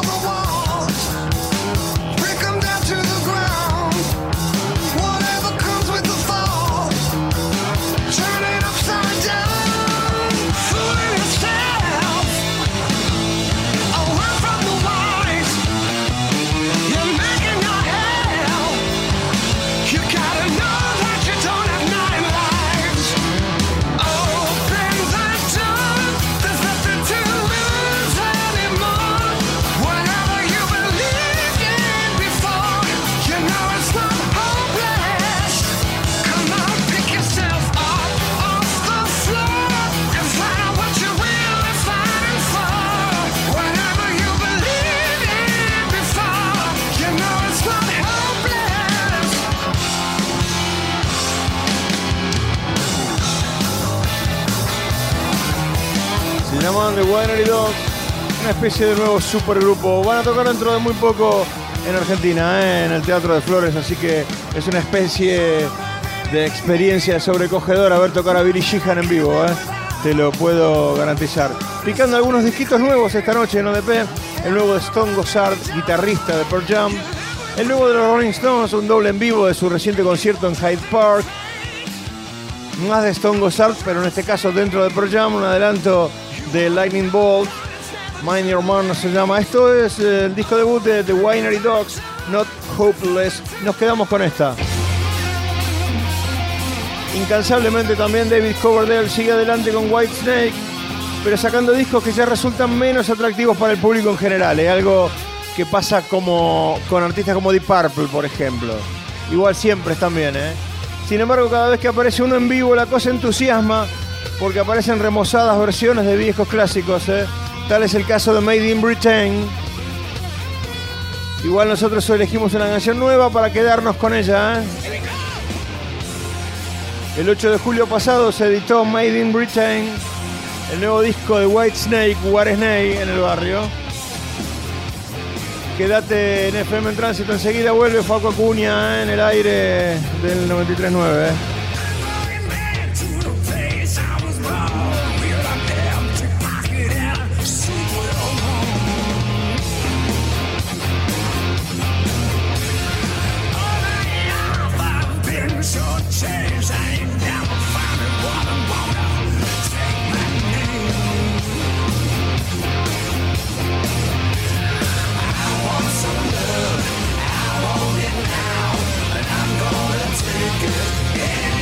Se llaman The Winery Dogs, una especie de nuevo supergrupo. Van a tocar dentro de muy poco en Argentina, en el Teatro de Flores, así que es una especie de experiencia sobrecogedora ver tocar a Billy Sheehan en vivo, te lo puedo garantizar. Picando algunos disquitos nuevos esta noche en ODP, el nuevo de Stone Gossard, guitarrista de Pearl Jam, el nuevo de los Rolling Stones, un doble en vivo de su reciente concierto en Hyde Park, más de Stone Gossard, pero en este caso dentro de Pearl Jam, un adelanto de Lightning Bolt, Mind Your Manners se llama. Esto es el disco debut de The Winery Dogs, Not Hopeless. Nos quedamos con esta. Incansablemente también David Coverdale sigue adelante con Whitesnake, pero sacando discos que ya resultan menos atractivos para el público en general. Es algo que pasa como con artistas como Deep Purple, por ejemplo. Igual siempre están bien, Sin embargo, cada vez que aparece uno en vivo, la cosa entusiasma, porque aparecen remozadas versiones de viejos clásicos, Tal es el caso de Made in Britain. Igual nosotros elegimos una canción nueva para quedarnos con ella, El 8 de julio pasado se editó Made in Britain, el nuevo disco de Whitesnake, Whitesnake en el barrio. Quédate en FM en Tránsito, enseguida vuelve Facu Acuña en el aire del 93.9. Yeah.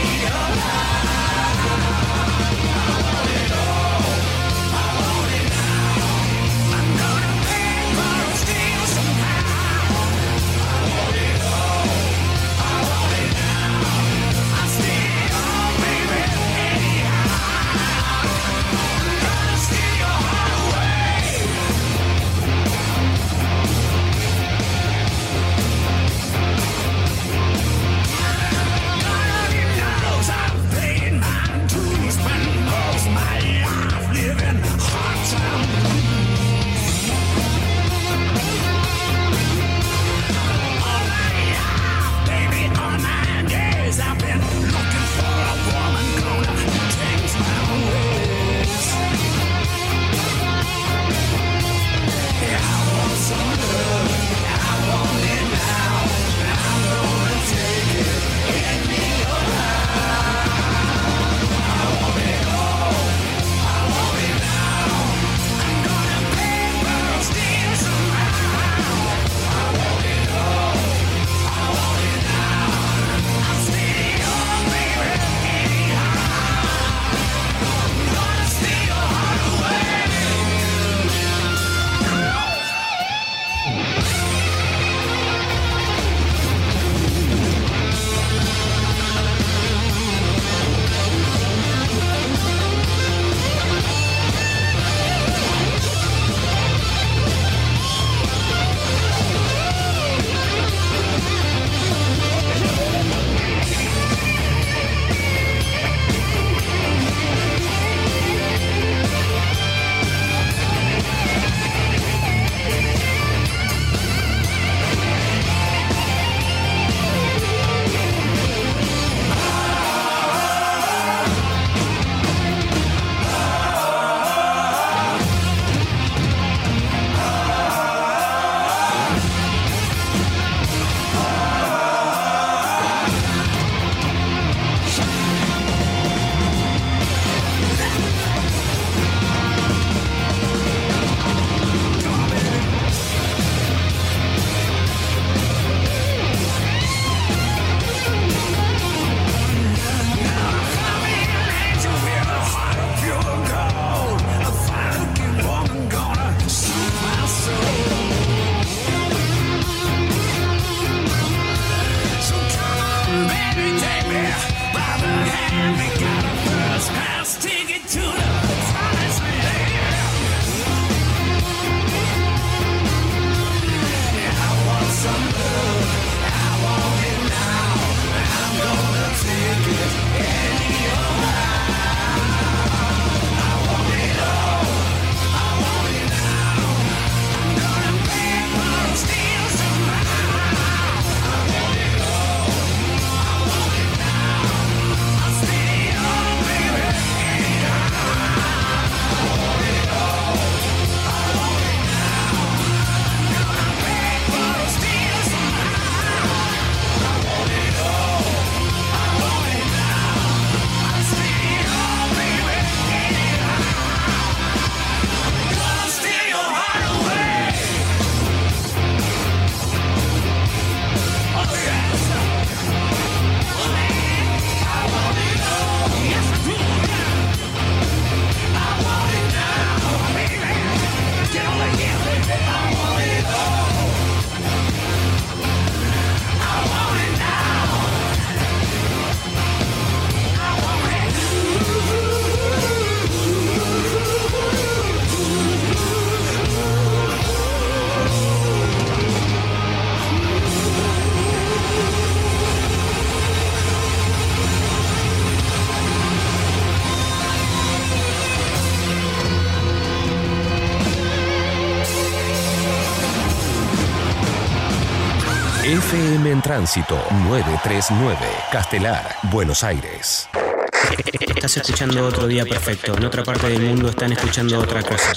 FM en Tránsito 939, Castelar, Buenos Aires. Estás escuchando Otro Día Perfecto. En otra parte del mundo están escuchando otra cosa.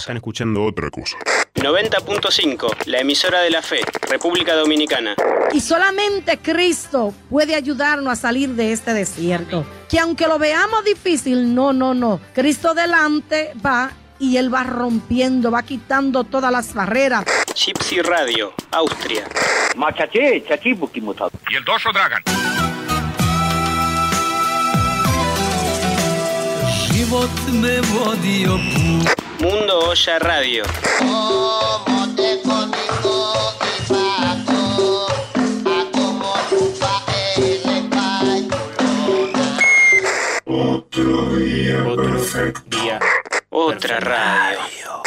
90.5, la emisora de la fe, República Dominicana. Y solamente Cristo puede ayudarnos a salir de este desierto. Que aunque lo veamos difícil, no. Cristo delante va y Él va rompiendo, va quitando todas las barreras. Gypsy Radio, Austria. Y el Doso Dragan. Mundo Olla Radio. Otro día perfecto. Otra radio.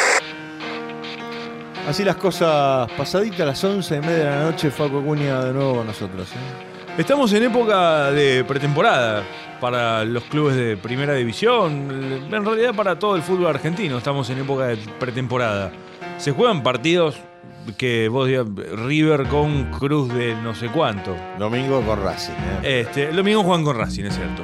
Así las cosas, pasadita a las 11:30 de la noche, Facu Acuña de nuevo con nosotros. Estamos en época de pretemporada para los clubes de primera división, en realidad para todo el fútbol argentino estamos en época de pretemporada. Se juegan partidos que vos digas, River con Cruz de no sé cuánto. Domingo con Racing. El domingo juegan con Racing, es cierto.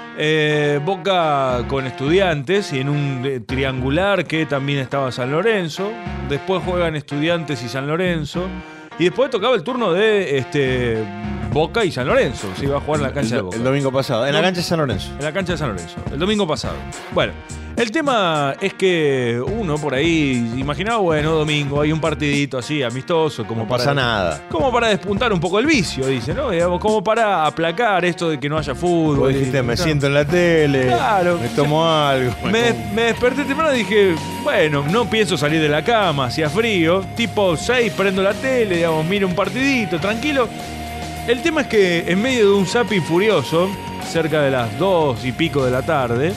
Boca con Estudiantes y en un triangular que también estaba San Lorenzo. Después juegan Estudiantes y San Lorenzo. Y después tocaba el turno de Boca y San Lorenzo. Se iba a jugar en la cancha de Boca. El domingo pasado. En la cancha de San Lorenzo. En la cancha de San Lorenzo. El domingo pasado. Bueno, el tema es que uno por ahí imaginaba, bueno, domingo hay un partidito así amistoso. Como no pasa nada. Como para despuntar un poco el vicio, dice, ¿no? Digamos, como para aplacar esto de que no haya fútbol. Vos dijiste, me siento en la tele. Claro. Me tomo algo. Me desperté temprano y dije, bueno, no pienso salir de la cama, hacía frío. Tipo 6, prendo la tele, digamos, miro un partidito, tranquilo. El tema es que en medio de un zapping furioso, cerca de las 2 y pico de la tarde,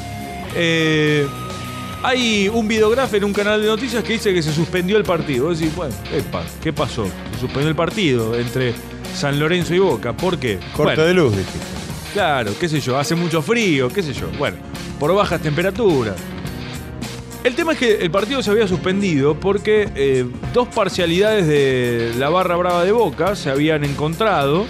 hay un videógrafo en un canal de noticias que dice que se suspendió el partido. Vos decís, bueno, ¿qué pasó? Se suspendió el partido entre San Lorenzo y Boca. ¿Por qué? Corte de luz, dijiste. Claro, qué sé yo, hace mucho frío, qué sé yo. Bueno, por bajas temperaturas. El tema es que el partido se había suspendido porque dos parcialidades de la barra brava de Boca se habían encontrado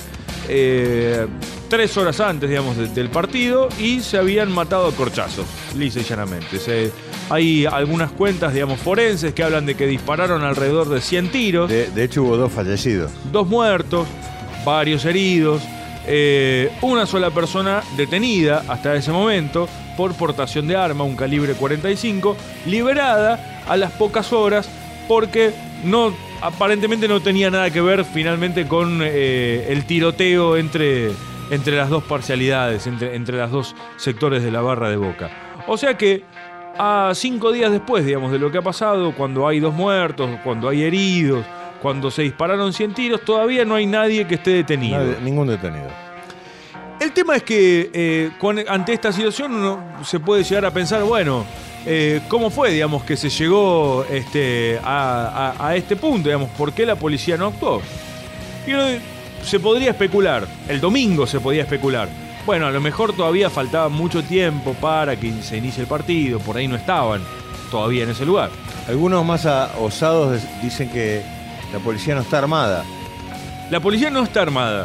3 horas antes, digamos, del partido y se habían matado a corchazos, lisa y llanamente. Hay algunas cuentas, digamos, forenses que hablan de que dispararon alrededor de 100 tiros. De hecho hubo 2 fallecidos. 2 muertos, varios heridos, una sola persona detenida hasta ese momento por portación de arma, un calibre 45, liberada a las pocas horas porque aparentemente no tenía nada que ver finalmente con el tiroteo entre las dos parcialidades, entre las dos sectores de la barra de Boca. O sea que a 5 días después, digamos, de lo que ha pasado, cuando hay 2 muertos, cuando hay heridos, cuando se dispararon 100 tiros, todavía no hay nadie que esté detenido. Ningún detenido. El tema es que ante esta situación uno se puede llegar a pensar, bueno, ¿cómo fue, digamos, que se llegó a este punto? Digamos, ¿por qué la policía no actuó? Y uno se podría especular, el domingo se podía especular. Bueno, a lo mejor todavía faltaba mucho tiempo para que se inicie el partido, por ahí no estaban todavía en ese lugar. Algunos más osados dicen que la policía no está armada. La policía no está armada.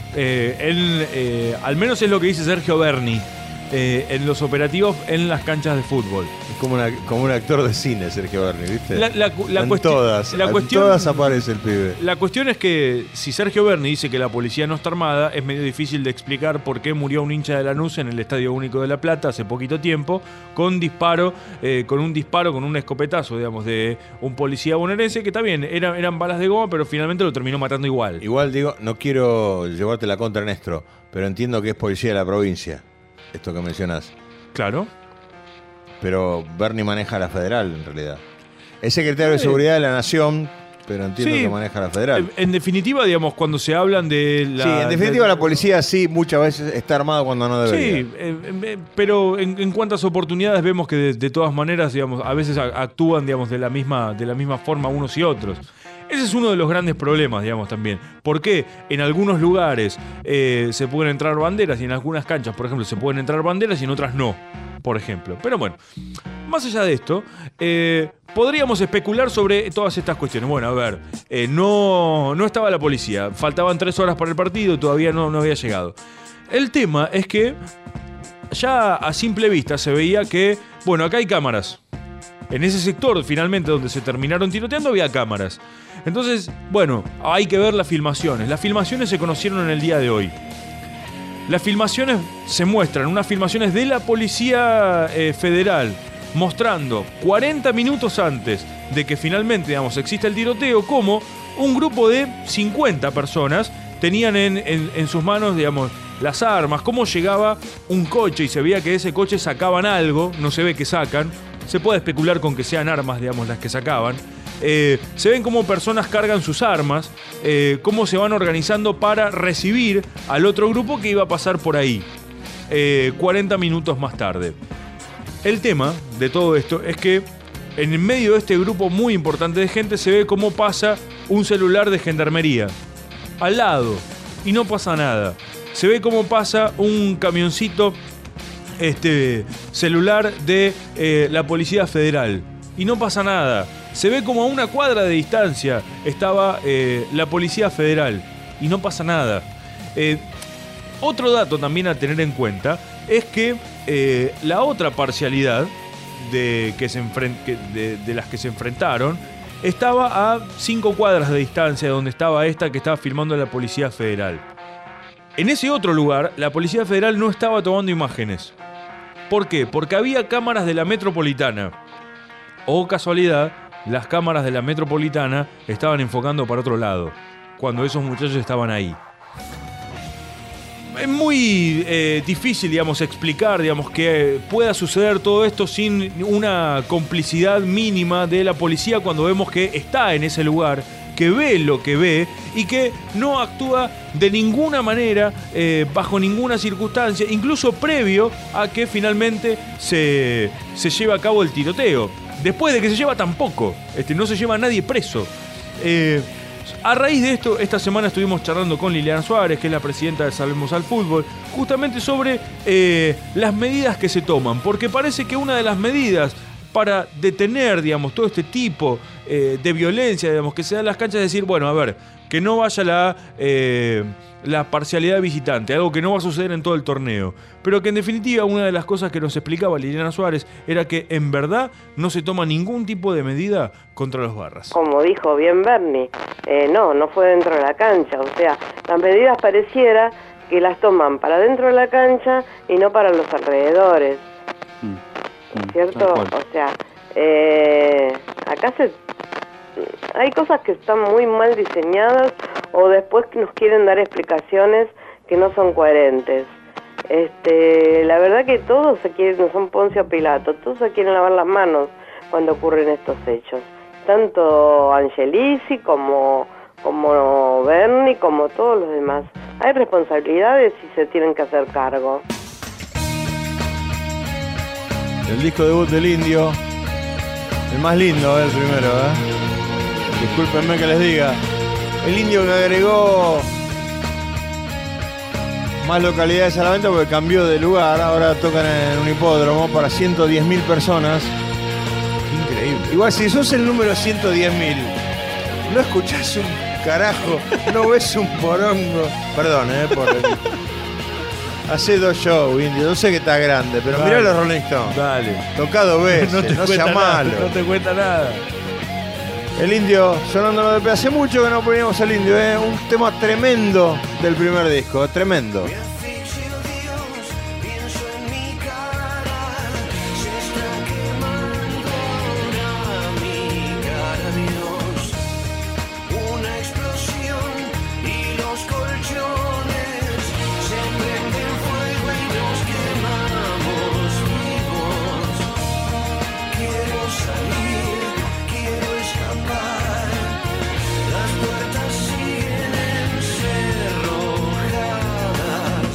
Al menos es lo que dice Sergio Berni en los operativos en las canchas de fútbol. Es como un actor de cine, Sergio Berni, ¿viste? En todas aparece el pibe. La cuestión es que si Sergio Berni dice que la policía no está armada, es medio difícil de explicar por qué murió un hincha de Lanús en el Estadio Único de La Plata hace poquito tiempo con un disparo, con un escopetazo, digamos, de un policía bonaerense que también eran balas de goma, pero finalmente lo terminó matando igual. Igual digo, no quiero llevarte la contra, Néstor, pero entiendo que es policía de la provincia, esto que mencionás. Claro. Pero Berni maneja la federal, en realidad. Es secretario de Seguridad de la Nación, pero entiendo que maneja la federal. En definitiva, digamos, cuando se hablan de la... Sí, en definitiva la policía sí, muchas veces está armado cuando no debería. Sí, pero en cuántas oportunidades vemos que de todas maneras, digamos, a veces actúan, digamos, de la misma forma unos y otros. Ese es uno de los grandes problemas, digamos, también. ¿Por qué en algunos lugares se pueden entrar banderas y en algunas canchas, por ejemplo, se pueden entrar banderas y en otras no, por ejemplo? Pero bueno, más allá de esto, podríamos especular sobre todas estas cuestiones. Bueno, a ver, no estaba la policía, faltaban 3 horas para el partido, todavía no había llegado. El tema es que ya a simple vista se veía que, bueno, acá hay cámaras. En ese sector, finalmente, donde se terminaron tiroteando, había cámaras. Entonces, bueno, hay que ver las filmaciones. Las filmaciones se conocieron en el día de hoy. Las filmaciones se muestran, unas filmaciones de la Policía Federal, mostrando 40 minutos antes de que finalmente, digamos, exista el tiroteo, como un grupo de 50 personas tenían en sus manos, digamos, las armas, cómo llegaba un coche y se veía que de ese coche sacaban algo, no se ve que sacan, se puede especular con que sean armas, digamos, las que sacaban. Se ven cómo personas cargan sus armas, cómo se van organizando para recibir al otro grupo que iba a pasar por ahí, 40 minutos más tarde. El tema de todo esto es que en medio de este grupo muy importante de gente se ve cómo pasa un celular de gendarmería al lado y no pasa nada. Se ve cómo pasa un camioncito celular de la Policía Federal y no pasa nada. Se ve como a una cuadra de distancia estaba la Policía Federal y no pasa nada. Otro dato también a tener en cuenta es que la otra parcialidad de las que se enfrentaron estaba a 5 cuadras de distancia de donde estaba esta que estaba filmando la Policía Federal. En ese otro lugar, la Policía Federal no estaba tomando imágenes. ¿Por qué? Porque había cámaras de la Metropolitana. O casualidad, las cámaras de la Metropolitana estaban enfocando para otro lado, cuando esos muchachos estaban ahí. Es muy difícil, digamos, explicar, digamos, que pueda suceder todo esto sin una complicidad mínima de la policía cuando vemos que está en ese lugar, que ve lo que ve y que no actúa de ninguna manera, bajo ninguna circunstancia, incluso previo a que finalmente se lleve a cabo el tiroteo. Después de que se lleva tampoco, no se lleva a nadie preso. A raíz de esto, esta semana estuvimos charlando con Liliana Suárez, que es la presidenta de Salvemos al Fútbol, justamente sobre las medidas que se toman, porque parece que una de las medidas para detener, digamos, todo este tipo de violencia, digamos, que se da en las canchas, es decir, bueno, a ver, que no vaya la parcialidad visitante, algo que no va a suceder en todo el torneo, pero que en definitiva una de las cosas que nos explicaba Liliana Suárez era que en verdad no se toma ningún tipo de medida contra los barras. Como dijo bien Bernie, no fue dentro de la cancha, o sea, las medidas pareciera que las toman para dentro de la cancha y no para los alrededores, ¿cierto? O sea, acá hay cosas que están muy mal diseñadas o después que nos quieren dar explicaciones que no son coherentes. La verdad que todos no son Poncio Pilato, todos se quieren lavar las manos cuando ocurren estos hechos. Tanto Angelici como Bernie, como todos los demás. Hay responsabilidades y se tienen que hacer cargo. El disco debut del Indio, el más lindo, el primero, discúlpenme que les diga. El Indio que agregó más localidades a la venta porque cambió de lugar. Ahora tocan en un hipódromo para 110.000 personas. Increíble. Igual si sos el número 110.000, no escuchás un carajo, no ves un porongo. Perdón, por el... Hace 2 shows, Indio. Yo sé que está grande, pero mirá los Rolling Stones. Dale. Tocado veces, no sea malo. No te cuenta nada. El Indio sonando de P. Hace mucho que no poníamos al Indio, un tema tremendo del primer disco, tremendo. Las puertas siguen encerradas.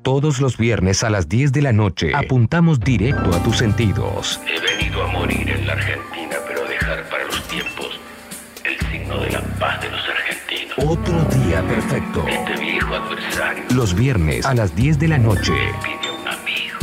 Todos los viernes a las 10 de la noche apuntamos directo a tus sentidos. He venido a morir en la Argentina, pero a dejar para los tiempos el signo de la paz de los argentinos. Otro día perfecto. Este viejo adversario Los viernes a las 10 de la noche. pide un amigo.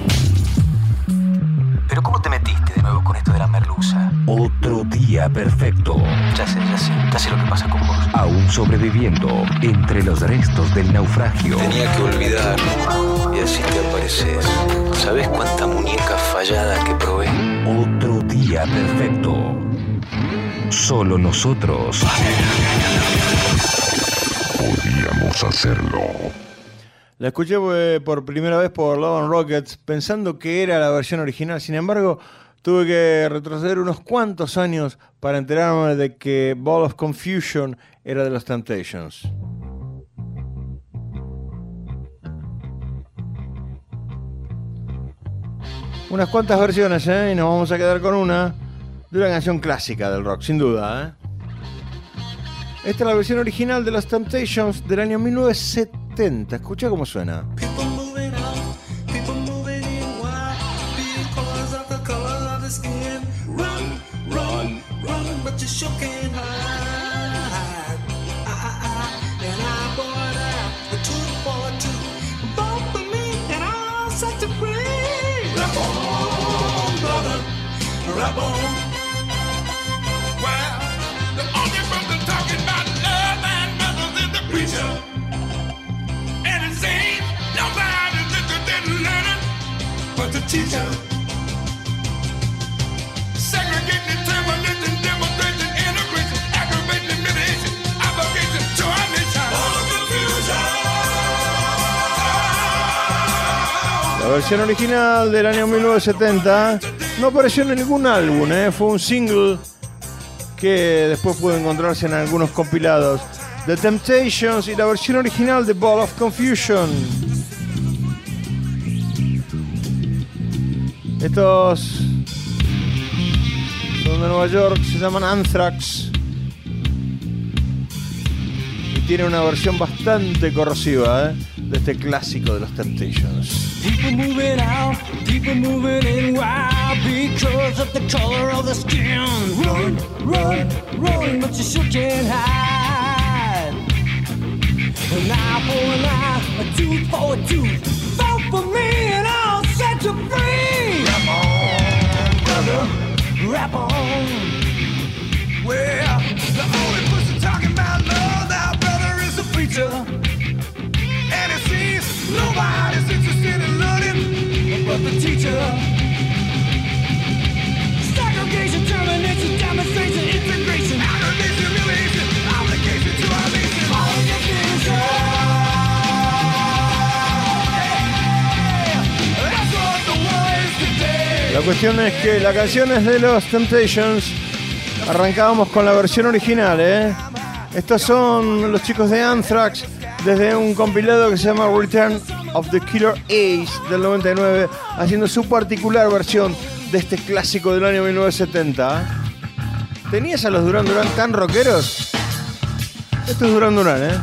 ¿Pero cómo te metiste de nuevo con esto de la merluza? Otro día perfecto. Ya sé lo que pasa con vos. Aún sobreviviendo entre los restos del naufragio. Tenía que olvidarlo y así te apareces. ¿Sabes cuánta muñeca fallada que probé? Otro día perfecto. Solo nosotros Podíamos hacerlo. La escuché por primera vez por Love and Rockets pensando que era la versión original. Sin embargo, tuve que retroceder unos cuantos años para enterarme de que Ball of Confusion era de los Temptations. Unas cuantas versiones, y nos vamos a quedar con una de una canción clásica del rock, sin duda. Esta es la versión original de los Temptations del año 1970. Escucha cómo suena. Rap on. Well, the only brother talking about love and brothers is the preacher. And it seems nobody's interested in learning but the teacher. Segregation, determination, demonstration, integration, aggravation, mitigation, obligation to our nation. All of confusion. La versión original del año 1970 no apareció en ningún álbum, fue un single que después pudo encontrarse en algunos compilados. The Temptations y la versión original de Ball of Confusion. Estos son de Nueva York, se llaman Anthrax y tiene una versión bastante corrosiva de este clásico de los Temptations. People moving out, people moving in wild because of the color of the skin. Run, run, run, but you sure can't hide. An eye for an eye, a tooth for a tooth. Vote for me and I'll set you free. Rap on, brother, rap on. Well, the only person talking about love, now brother, is the preacher. And it seems nobody's interested in learning but the teacher. Segregation, termination, demonstration, integration, aggravation, humiliation, obligation to our nation. All of confusion. That's what the world is today. La cuestión es que la canción es de los Temptations. Arrancábamos con la versión original, Estos son los chicos de Anthrax desde un compilado que se llama Return of the Killer Ace del 99, haciendo su particular versión de este clásico del año 1970. ¿Tenías a los Duran Duran tan rockeros? Esto es Duran Duran,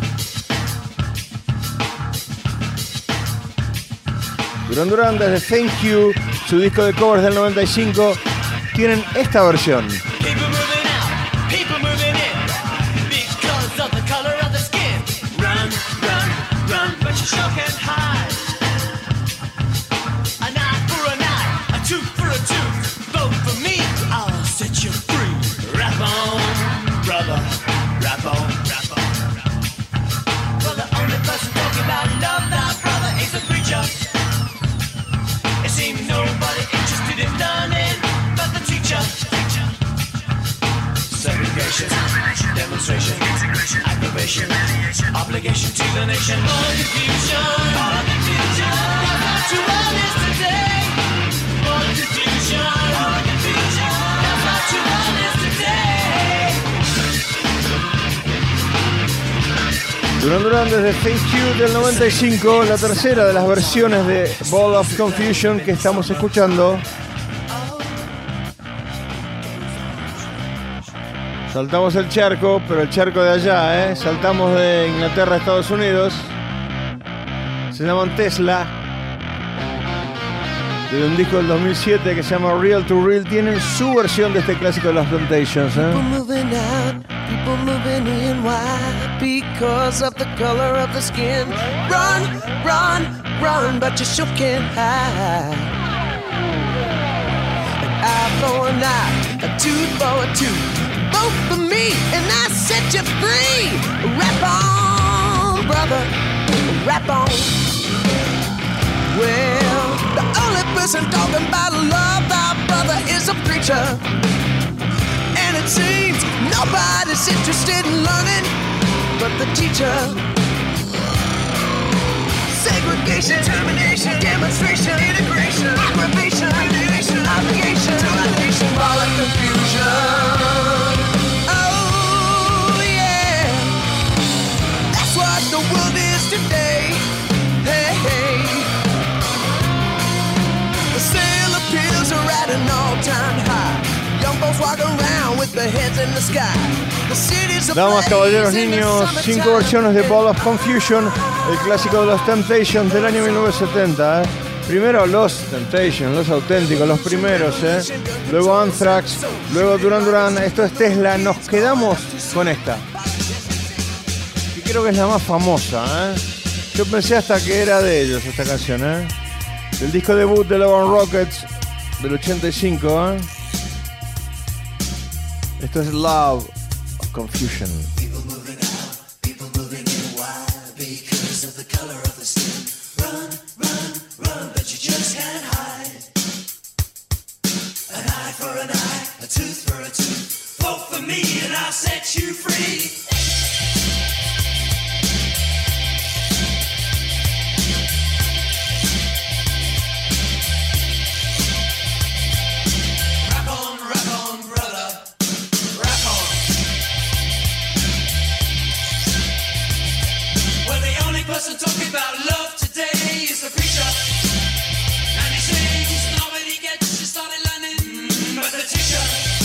Duran Duran desde Thank You, su disco de covers del 95, tienen esta versión. But you sure can't hide. An eye for an eye, a tooth for a tooth. Vote for me, I'll set you free. Rap on, brother, rap on, rap on. Well, the only person talking about love, now brother, is the preacher. It seems nobody interested in learning but the teacher. Segregation, demonstration, aggravation, obligation to the nation. All confusion, all confusion. That's what you want is today. All confusion, all confusion. That's what you want is today. Duran Duran desde Thank You del 95, la tercera de las versiones de Ball of Confusion que estamos escuchando. Saltamos el charco, pero el charco de allá, Saltamos de Inglaterra a Estados Unidos. Se llaman Tesla. De un disco del 2007 que se llama Real to Real. Tienen su versión de este clásico de las Temptations. People moving out, people moving in. Why? Because of the color of the skin. Run, run, run, but you sure can't hide. An eye for an eye, a tooth for a tooth. Both for me, and I set you free. Rap on, brother, rap on. Well, the only person talking about love, our brother, is a preacher. And it seems nobody's interested in learning but the teacher. Segregation, determination, demonstration, integration, aggravation, radiation, obligation to a nation, all of confusion. Oh yeah, that's what the world is today. Hey, hey. The sale of pills are at an all-time high. Young folks walk around with their heads in the sky. The cities are Damas, caballeros, niños, 5 versiones de Ball of Confusion, el clásico de los Temptations del año 1970. Primero los Temptations, los auténticos, los primeros. Luego Anthrax, luego Duran Duran. Esto es Tesla. Nos quedamos con esta, que creo que es la más famosa. Yo pensé hasta que era de ellos esta canción. Del disco debut de Love and Rockets del 85. Esto es Love of Confusion. people moving out, people moving in. Why? Because of the color of the skin. Run, run, run, but you just can't hide. An eye for an eye, a tooth for a tooth. Vote for me and I'll set you free. Person talking about love today is the preacher, and he sings nobody gets you started learning but the teacher.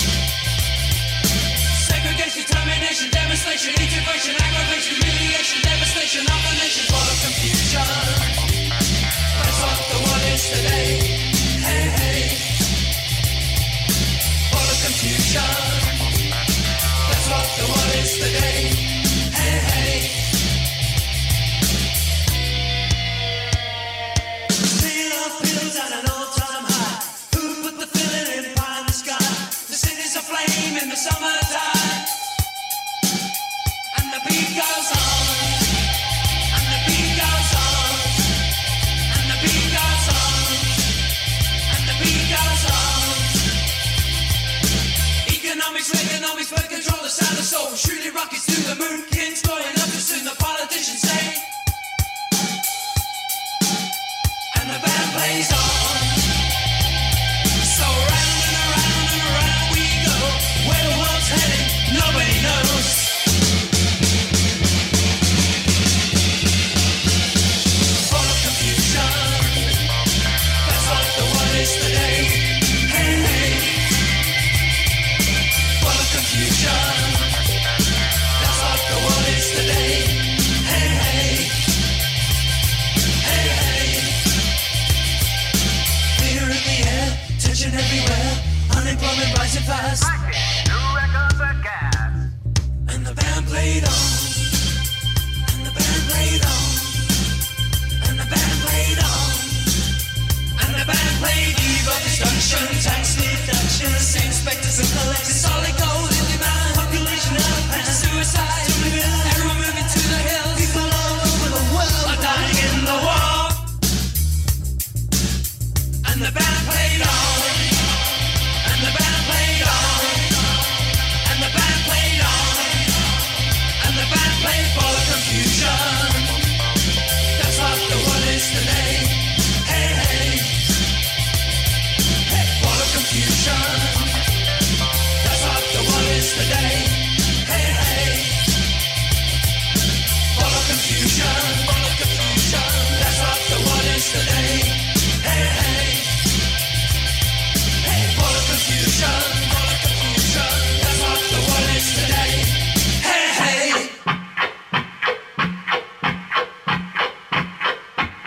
Segregation, determination, demonstration, integration, aggravation, humiliation, devastation of the nation, full of confusion. That's what the world is today. Hey, hey, full of confusion. That's what the world is today. Hey, hey. At an all-time high. Who put the feeling in pie in the sky? The city's aflame in the summertime, and the beat goes on, and the beat goes on, and the beat goes on, and the beat goes on. Economics, Reaganomics, birth control, the sound of soul. Shooting rockets to the moon, kings growing up to soon. The politicians say, and the band plays on. So round and around and around we go. Where the world's heading, nobody knows. Full of confusion. That's what the world is today. Hey, hey. Full of confusion. That's what the world is today. Hey, hey. Hey, hey. Fear in the air, tension everywhere, unemployment rising fast. And the band played on, and the band played on, and the band played on, and the band played eve of destruction, tax deduction, same specters and collectors, solid gold in demand, population and suicide, everyone moving to the hills, people all over the world are dying in the war. And the band played on, and the band played on, and the band played on, and the band played for the confusion. That's what the world is today. Hey, hey, hey, for the confusion. That's what the world is today. Hey, hey, for the confusion, for the confusion. That's what the world is today. Hey, hey. Confusion, that's what the world is today. Hey, hey.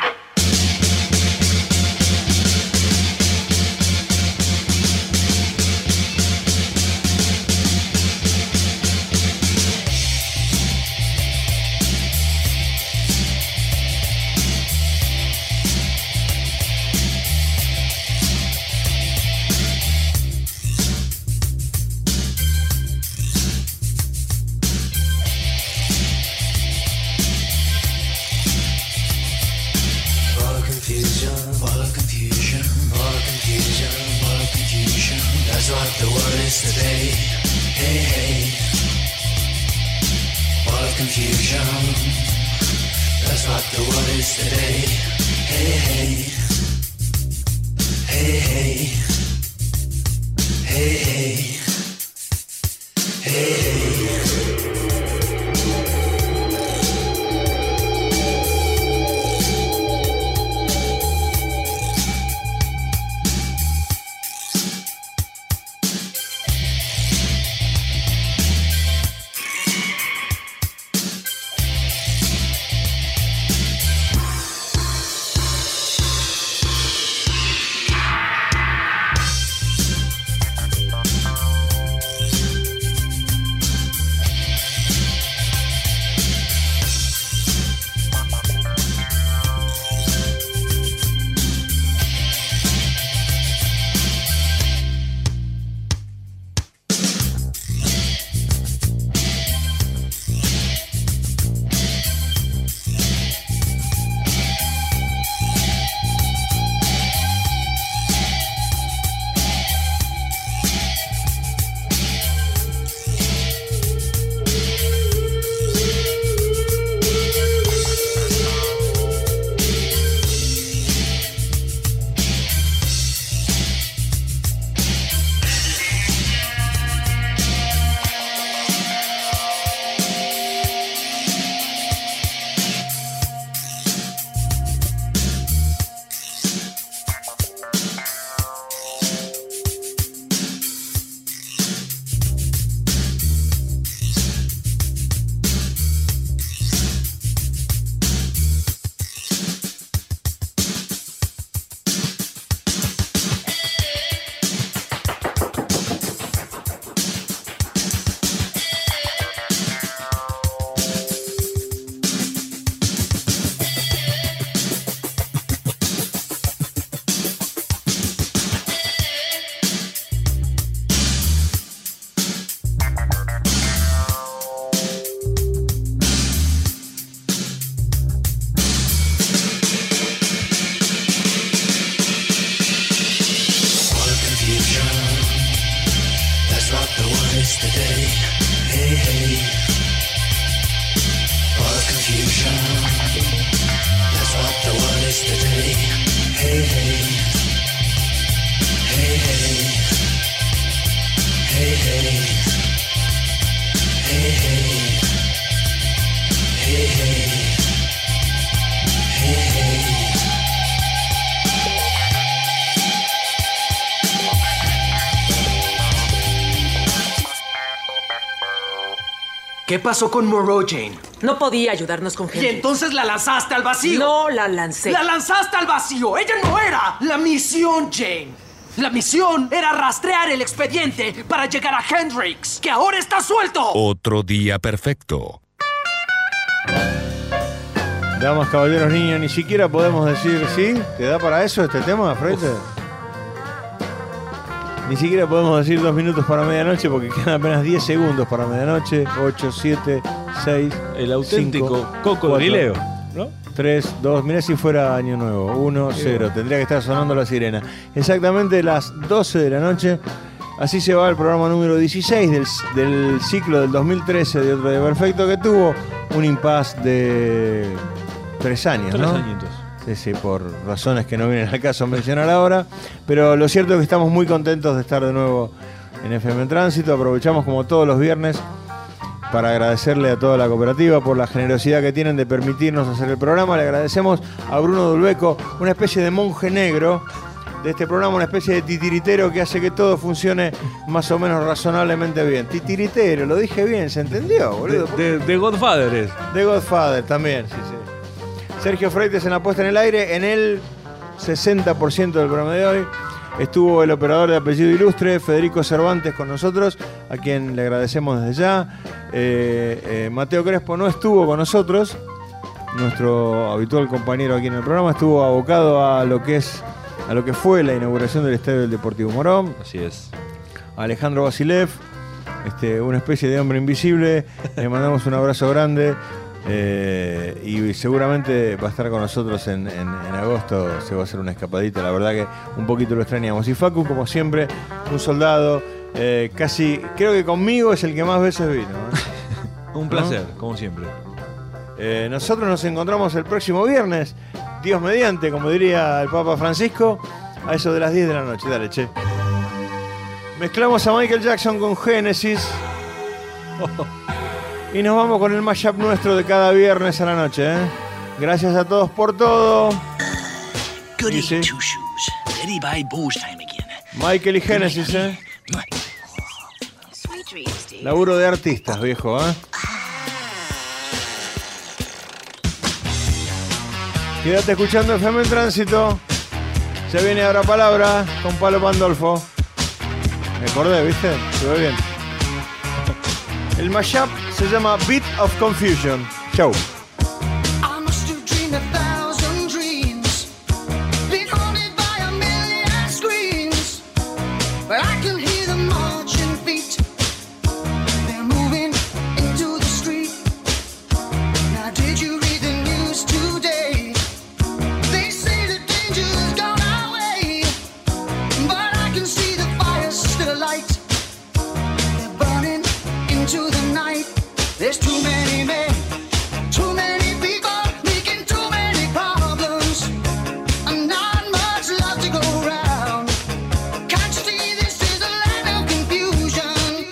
is today. Hey, hey. All of confusion. That's what the world is today. Hey, hey. Hey, hey. Hey, hey. Hey, hey. ¿Qué pasó con Moreau, Jane? No podía ayudarnos con Hendrix. ¿Y entonces la lanzaste al vacío? No la lancé. ¡La lanzaste al vacío! ¡Ella no era la misión, Jane! La misión era rastrear el expediente para llegar a Hendrix, que ahora está suelto. Otro día perfecto. Damas, caballeros, niños, ni siquiera podemos decir, ¿sí? ¿Te da para eso este tema, Freite? Ni siquiera podemos decir 2 minutos para medianoche porque quedan apenas 10 segundos para medianoche. 8, 7, 6. El auténtico 5, cocodrileo, 4, ¿no? 3, 2. Mirá si fuera Año Nuevo. 1, 0. Tendría que estar sonando la sirena. Exactamente las 12 de la noche. Así se va el programa número 16 del ciclo del 2013 de Otro Día Perfecto, que tuvo un impasse de 3 años, 3 ¿no? añitos. Sí, sí, por razones que no vienen al caso mencionar ahora. Pero lo cierto es que estamos muy contentos de estar de nuevo en FM Tránsito. Aprovechamos como todos los viernes para agradecerle a toda la cooperativa por la generosidad que tienen de permitirnos hacer el programa. Le agradecemos a Bruno Dulbeco, una especie de monje negro de este programa, una especie de titiritero que hace que todo funcione más o menos razonablemente bien. Titiritero, lo dije bien, ¿se entendió, boludo? De Godfather es. De Godfather también, sí, sí. Sergio Freites en la puesta en el aire. En el 60% del programa de hoy estuvo el operador de apellido ilustre, Federico Cervantes, con nosotros, a quien le agradecemos desde ya. Mateo Crespo no estuvo con nosotros, nuestro habitual compañero aquí en el programa, estuvo abocado a lo que fue la inauguración del Estadio del Deportivo Morón. Así es. Alejandro Basilev, una especie de hombre invisible, le mandamos un abrazo grande. Y seguramente va a estar con nosotros en agosto. Se va a hacer una escapadita. La verdad que un poquito lo extrañamos. Y Facu, como siempre, un soldado Casi, creo que conmigo es el que más veces vino. Un placer, como siempre. Nosotros nos encontramos el próximo viernes, Dios mediante, como diría el Papa Francisco, a eso de las 10 de la noche. Dale, che. Mezclamos a Michael Jackson con Genesis. Y nos vamos con el mashup nuestro de cada viernes a la noche. Gracias a todos por todo. Goody two shoes. Ready by Booze time again. Michael y Genesis, laburo de artistas, viejo, Quédate escuchando FM en Tránsito. Se viene ahora palabra con Palo Pandolfo. Me acordé, ¿viste? Estuve bien. El mashup se llama Beat of Confusion. Chau. There's too many men, too many people making too many problems, and not much love to go around. Can't you see this is a land of confusion?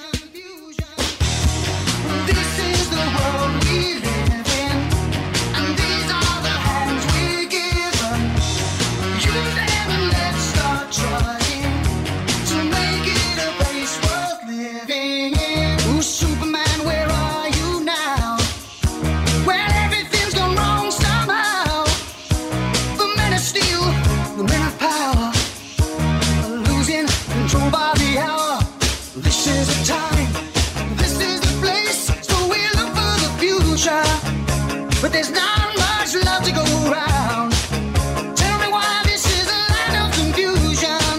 This is the world we live in, and these are the hands we're given. Use them and let's start trying to make it a place worth living in. Ooh, Superman, where are you now? Well, everything's gone wrong somehow. The men of steel, the men of power, are losing control by the hour. This is the time, this is the place, so we look for the future. But there's not much love to go around. Tell me why this is a land of confusion.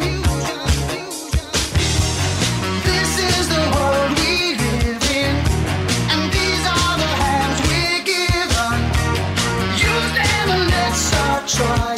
This is the world we live in, and these are the hands we're given. Use them and let's start trying.